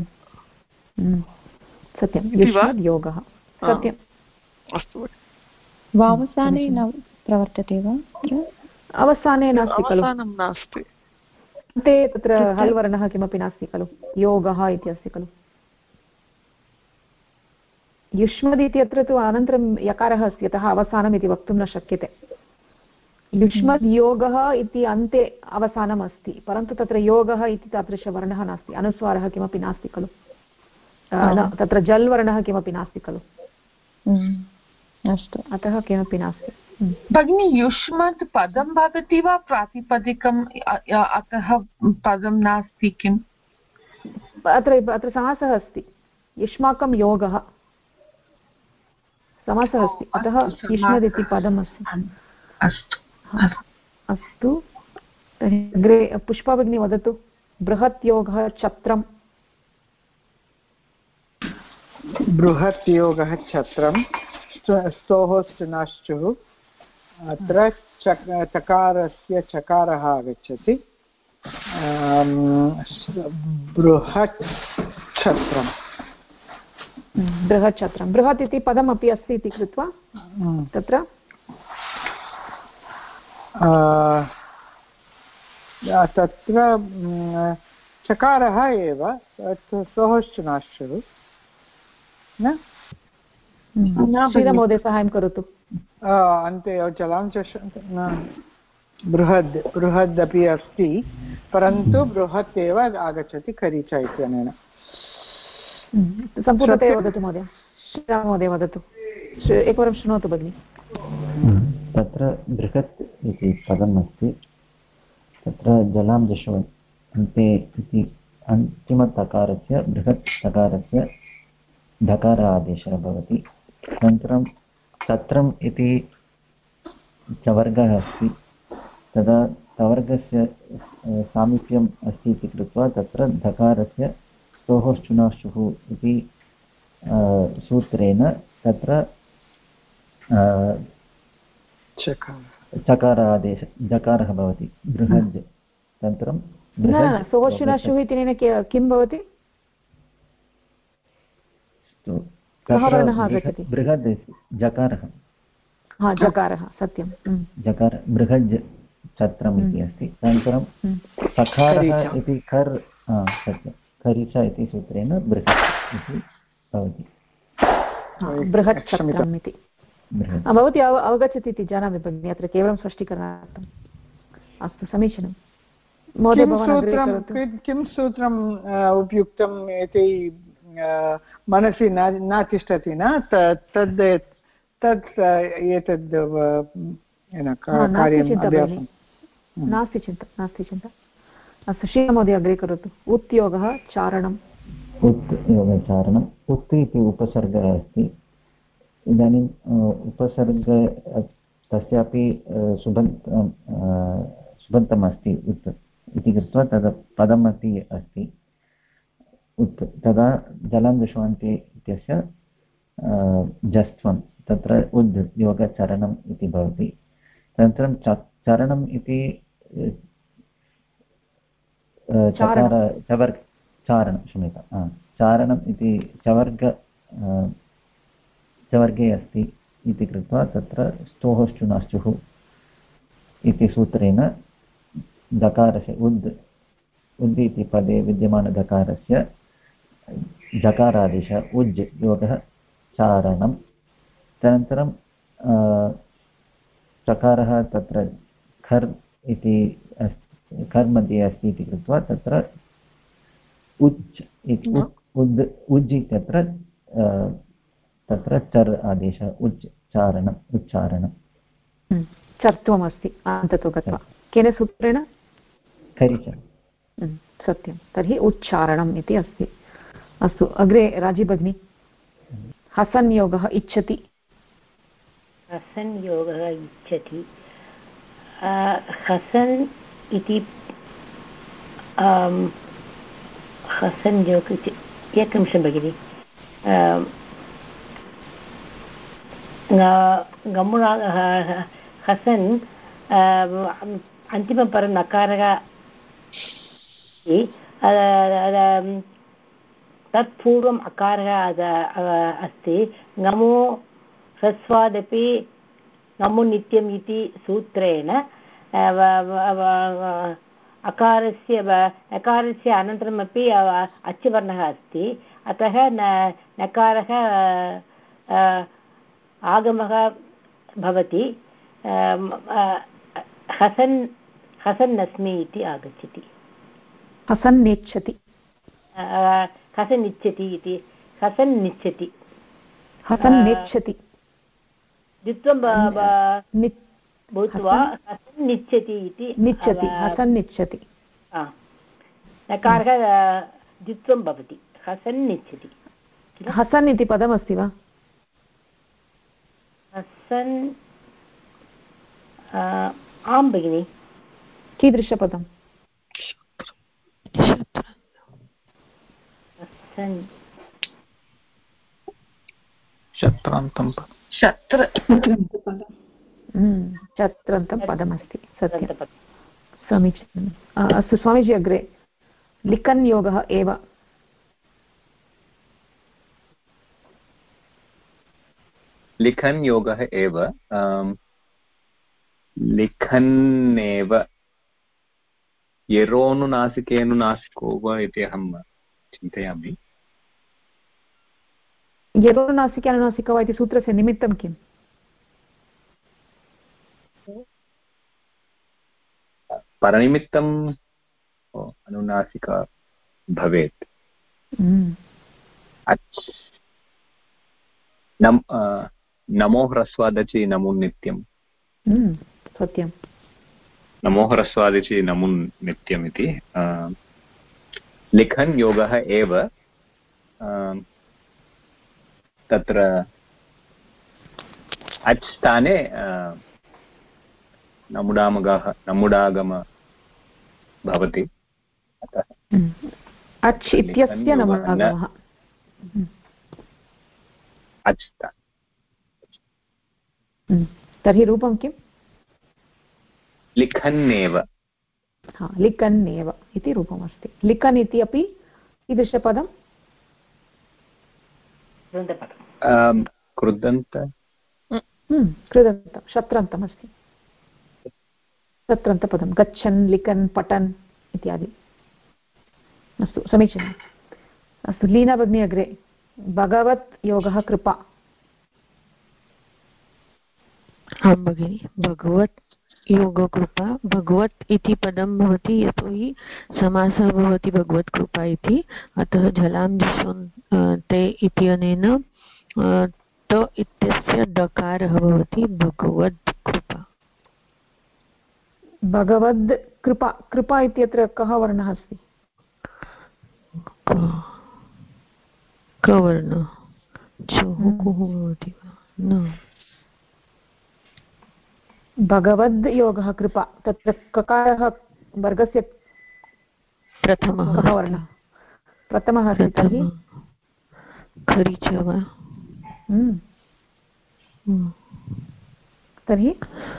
सत्यं, युष्मद् योगः सत्यम्। अस्तु, वावसाने न प्रवर्तते वा? अवसाने नास्ति खलु, नास्ति। अन्ते तत्र हल् वर्णः किमपि नास्ति खलु, योगः इति अस्ति खलु। युष्मद् इति अत्र तु अनन्तरं यकारः अस्ति, अतः अवसानम् इति वक्तुं न शक्यते। युष्मद् योगः इति अन्ते अवसानम् अस्ति, परन्तु तत्र योगः इति तादृशवर्णः नास्ति, अनुस्वारः किमपि नास्ति खलु, तत्र जल् वर्णः किमपि नास्ति खलु। अस्तु, अतः किमपि नास्ति। भगिनी, युष्मद् पदं भवति वा प्रातिपदिकम्, अतः पदं नास्ति किम्? अत्र समासः अस्ति, युष्माकं योगः समासः अस्ति, अतः युष्मद् इति पदम् अस्ति। अस्तु, तर्हि अग्रे पुष्पा भगिनी वदतु। बृहत् योगः छत्रम्। बृहत् योगः छत्रं, स्तोः स्टुनाश्चुः। अत्र चकारस्य चकारः आगच्छति। बृहत् छत्रं, बृहत् छत्रं, बृहत् इति पदमपि अस्ति इति कृत्वा तत्र चकारः एव, स्तोः स्टुनाश्चुः न? श्रीराममहोदय साहाय्यं करोतु। अन्ते जलां च बृहद् अस्ति, परन्तु बृहत् एव आगच्छति खरीचा इत्यनेन। सम्पूर्णतया वदतु महोदय, श्रीराममहोदय वदतु, एकवारं शृणोतु भगिनि। तत्र बृहत् इति पदम् अस्ति, तत्र जलां जश्वन् अन्ते इति अन्तिमतकारस्य बृहत् तकारस्य धकार आदेशः भवति। अनन्तरं छत्रम् इति चवर्गः अस्ति, तदा चवर्गस्य सामीप्यम् अस्ति इति कृत्वा तत्र धकारस्य स्तोः श्चुनाश्चुः इति सूत्रेण तत्र चकार आदेश जकारः भवति बृहद्। अनन्तरं स्तोः श्चुनाश्चुः इत्यनेन किं भवति? बृहद् जकारः जकारः सत्यं जकार बृहज् छत्रम् इति अस्ति अनन्तरं सकारः इति खर् सत्यं खरीच इति सूत्रेण बृहत् इति भवति बृहत् छत्रम् इति भवती अवगच्छति इति जानामि भगिनि अत्र केवलं स्पष्टीकरणार्थम् अस्तु समीचीनं महोदय किं सूत्रम् उपयुक्तम् इति मनसि न तिष्ठति न तद् एतद् नास्ति चिन्ता अस्तु श्रीमहोदय अग्रे करोतु उत्योगः चारणम् उत्योगचारणम् उत् इति उपसर्गः अस्ति इदानीम् उपसर्ग तस्यापि सुबन्तम् अस्ति उत् इति कृत्वा तद् पदमपि अस्ति उत् तदा जलं विश्वान्ति इत्यस्य जस्त्वं तत्र उद् योगचरणम् इति भवति तदनन्तरं चरणम् इति चारणं क्षम्यतां चारणम् इति चवर्गे अस्ति इति कृत्वा तत्र स्तोश्चुनाश्चुः इति सूत्रेण दकारस्य उद् इति पदे विद्यमानदकारस्य जकारादेश उज् योगः चारणं तदनन्तरं चकारः तत्र खर् इति खर् मध्ये अस्ति इति कृत्वा तत्र उच् इति उज् इत्यत्र तत्र चर् आदेशः उच्चारणं चर्त्वमस्ति अन्ततो गत्वा केन सूत्रेण खरिच सत्यं तर्हि उच्चारणम् इति अस्ति अस्तु अग्रे राजी भगिनी हसन् योगः इच्छति हसन् योगः इच्छति हसन् इति हसन् योग एकं निमिषं भगिनि हसन् अन्तिमपरं नकारः तत्पूर्वम् अकारः अस्ति ङमो ह्रस्वादपि ङमो नित्यम् इति सूत्रेण अकारस्य अनन्तरमपि अच्वर्णः अस्ति अतः नकारः आगमः भवति हसन्नस्मि इति आगच्छति हसन्निच्छति हसन्निच्छति इति हसन्निच्छति हसन्निच्छति द्वित्वं भूत्वा हसन्निच्छति इति निच्छति हसन्निच्छति नकारः द्वित्वं भवति हसन्निच्छति हसन् इति पदमस्ति वा हसन् आं भगिनि कीदृशपदं हसन् शत्रान्तं शत्रान्तं पदमस्ति सत्यं समीचीनम् अस्तु स्वामीजी अग्रे लिखन् योगः एव लिखन् योगः एव लिखन्नेव यरोनुनासिकेनुनासिको वा इति अहं चिन्तयामि यरोनुनासिकेनुनासिको वा इति सूत्रस्य निमित्तं किम् परनिमित्तम् अनुनासिका भवेत् नमो ह्रस्वादचि नमो नित्यं सत्यं नमो ह्रस्वादचि नमो नित्यम् इति लिखन् योगः एव तत्र अच् स्थाने नमुडागम भवति अतः अच् इत्यस्य नमुडागमः अच् तर्हि रूपं किम् लिखन्नेव लिखन्नेव इति रूपमस्ति लिखन् इति अपि कीदृशपदं कृदन्त कृदन्तं शत्रन्तमस्ति शत्रन्तपदं गच्छन् लिखन् पठन् इत्यादि अस्तु समीचीनम् अस्तु लीना भगिनी अग्रे भगवत् योगः कृपा आं भगिनि भगवत् योगकृपा भगवत् इति पदं भवति यतोहि समासः भवति भगवत् कृपा इति अतः झलां झषोन् ते इत्यनेन त इत्यस्य दकारः भवति भगवद् कृपा भगवद् कृपा कृपा इत्यत्र कः वर्णः अस्ति कवर्णः चोः कुः भवति वा न भगवद् योगः कृपा तत्र ककारः वर्गस्य प्रथमः वर्णः प्रथमः अस्ति तर्हि खरि च वा तर्हि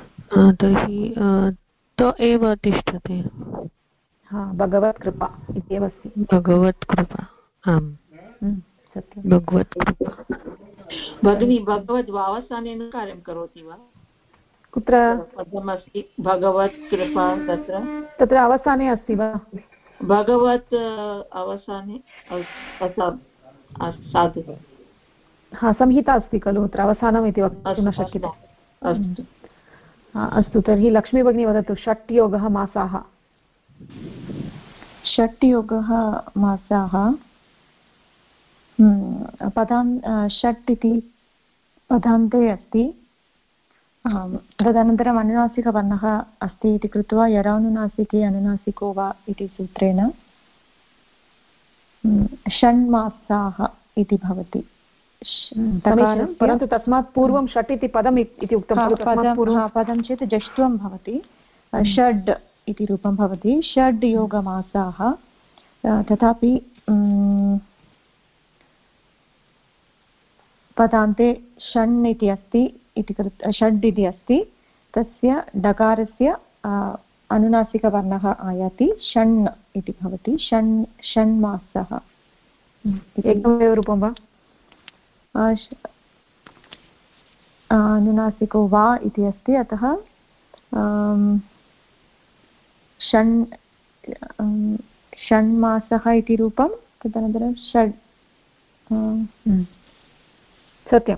त एव तिष्ठति भगवत् कृपा इत्येव अस्ति भगवत् कृपा आम् सत्यं भगवत् कृपा भगिनी भगवद् अवसानेन कार्यं करोति वा कुत्र पदमस्ति भगवत् कृपा तत्र अवसाने अस्ति वा भगवत् अवसाने साधु संहिता अस्ति खलु अत्र अवसानम् इति वक्तुं न शक्यते अस्तु अस्तु तर्हि लक्ष्मी भगिनी वदतु षट् योगः मासाः षट् योगः मासाः षट् इति पदान्ते अस्ति तदनन्तरम् अनुनासिकवर्णः अस्ति इति कृत्वा यरानुनासिके अनुनासिको वा इति सूत्रेण षण्मासाः इति भवति परन्तु तस्मात् पूर्वं षट् इति पदम् इति उक्तं पदं चेत् जष्ट्वं भवति षड् इति रूपं भवति षड् योगमासाः तथापि पदान्ते षण् इति अस्ति इति षड् इति अस्ति तस्य डकारस्य अनुनासिकवर्णः आयाति षण् इति भवति षण्मासः एकमेव रूपं वा अनुनासिको वा इति अस्ति अतः षण्मासः इति रूपं तदनन्तरं षड् सत्यं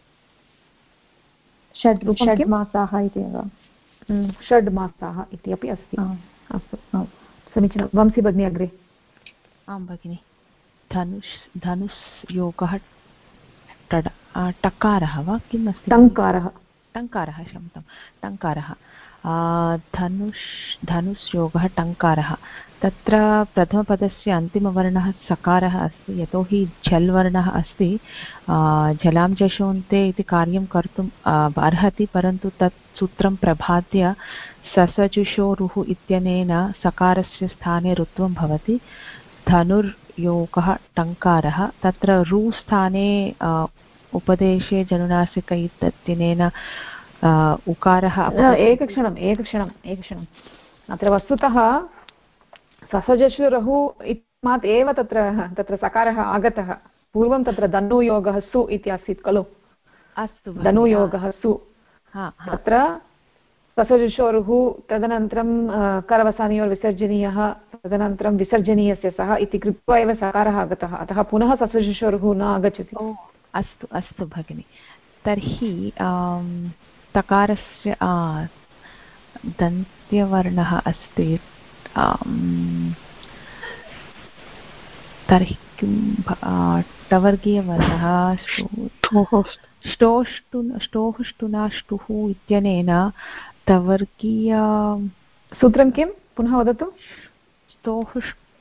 षड् मासाः इति एव षड् मासाः इति अपि अस्ति अस्तु समीचीनं वंशी भगिनी अग्रे आं भगिनि धनुस् योगः टकारः वा किम् अस्ति टङ्कारः क्षम्यतां टङ्कारः धनुस् योगः टङ्कारः तत्र प्रथमपदस्य अन्तिमवर्णः सकारः अस्ति यतोहि झल् वर्णः अस्ति झलां जशोन्ते इति कार्यं कर्तुम् अर्हति परन्तु तत् सूत्रं प्रभाद्य ससजुषोरुः इत्यनेन सकारस्य स्थाने ऋत्वं भवति धनुर्योगः टङ्कारः तत्र रुस्थाने उपदेशे जनुनासिक इत्यनेन उकारः एकक्षणम् अत्र वस्तुतः ससजशुरः इत्मात् एव तत्र सकारः आगतः पूर्वं तत्र धनुयोगः सु इति आसीत् खलु अस्तु धनुयोगः सु तत्र ससजुषोरुः तदनन्तरं करवसानयोर्विसर्जनीयः तदनन्तरं विसर्जनीयस्य सः इति कृत्वा एव सकारः आगतः अतः पुनः ससजुषोरुः न आगच्छति अस्तु अस्तु भगिनि तर्हि तकारस्य दन्त्यवर्णः अस्ति तर्हि किं टवर्गीयवर्णः ष्टोः ष्टुनाष्टुः इत्यनेन तवर्गीय सूत्रं किं पुनः वदतु स्तोः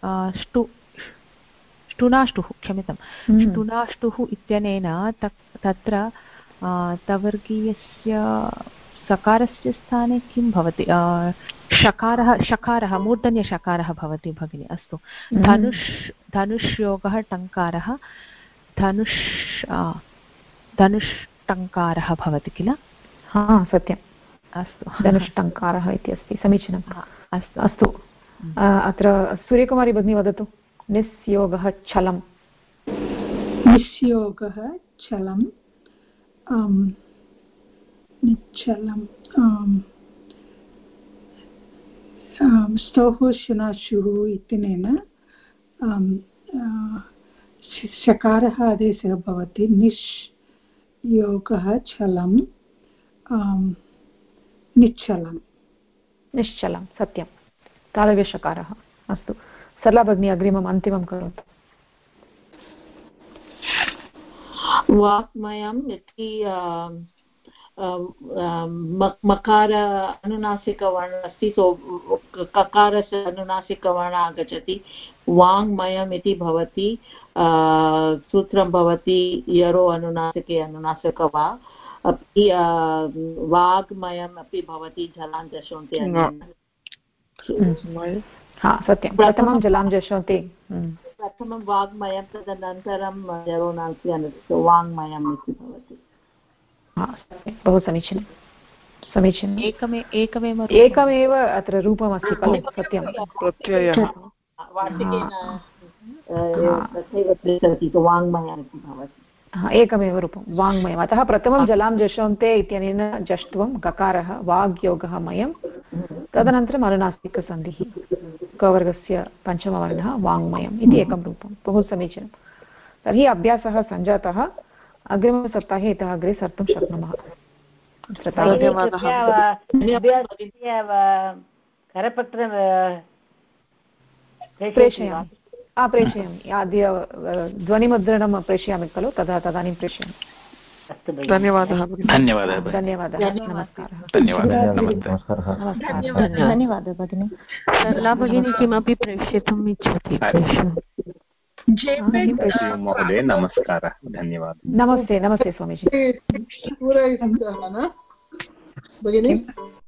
ष्टुनाष्टुः क्षम्यतां ष्टुनाष्टुः इत्यनेन तत्र तवर्गीयस्य सकारस्य स्थाने किं भवति शकारः मूर्धन्यशकारः भवति भगिनि अस्तु धनुष्योगः टङ्कारः धनुष्टङ्कारः भवति किल सत्यम् अस्तु धनुष्टङ्कारः इति अस्ति समीचीनम् अस्तु अस्तु अत्र सूर्यकुमारी भगिनी वदतु निस्योगः छलं निस्योगः छलं निश्चलं स्तोः शुनाशुः इत्यनेन शकारः आदेशः भवति निश् योगः छलं निश्चलं निश्चलं सत्यं तालव्यषकारः अस्तु सरला भगिनी अग्रिमम् अन्तिमं करोतु वाक्मयम् इति मकार अनुनासिकवर्णः अस्ति सो ककारस्य अनुनासिकवर्णः आगच्छति वाङ्मयम् इति भवति सूत्रं भवति यरो अनुनासिके अनुनासिक वा अपि वाग्मयम् अपि भवति जलां जशोन्ति सत्यं प्रथमं जलां जशोन्ति प्रथमं वाग्मयं तदनन्तरं यरो नास्ति वाङ्मयम् इति भवति बहु समीचीनं समीचीनम् एकमेव अत्र रूपमस्ति खलु सत्यं प्रत्ययः एकमेव रूपं वाङ्मयम् अतः प्रथमं जलां जशोन्ते इत्यनेन जष्ट्वं गकारः वाग्योगः मयं तदनन्तरम् अनुनासिकसन्धिः कवर्गस्य पञ्चमवर्णः वाङ्मयम् इति एकं रूपं बहु समीचीनं तर्हि अभ्यासः सञ्जातः अग्रिमसप्ताहे इतः अग्रे सर्तुं शक्नुमः करपत्रं प्रेषयामि अद्य ध्वनिमुद्रणं प्रेषयामि खलु तदानीं प्रेषयामि धन्यवादः धन्यवादः नमस्कारः धन्यवादः भगिनी सरला भगिनी किमपि प्रेषयितुम् इच्छति महोदय नमस्कारः धन्यवादः नमस्ते स्वामीजी पूरयितुं भगिनी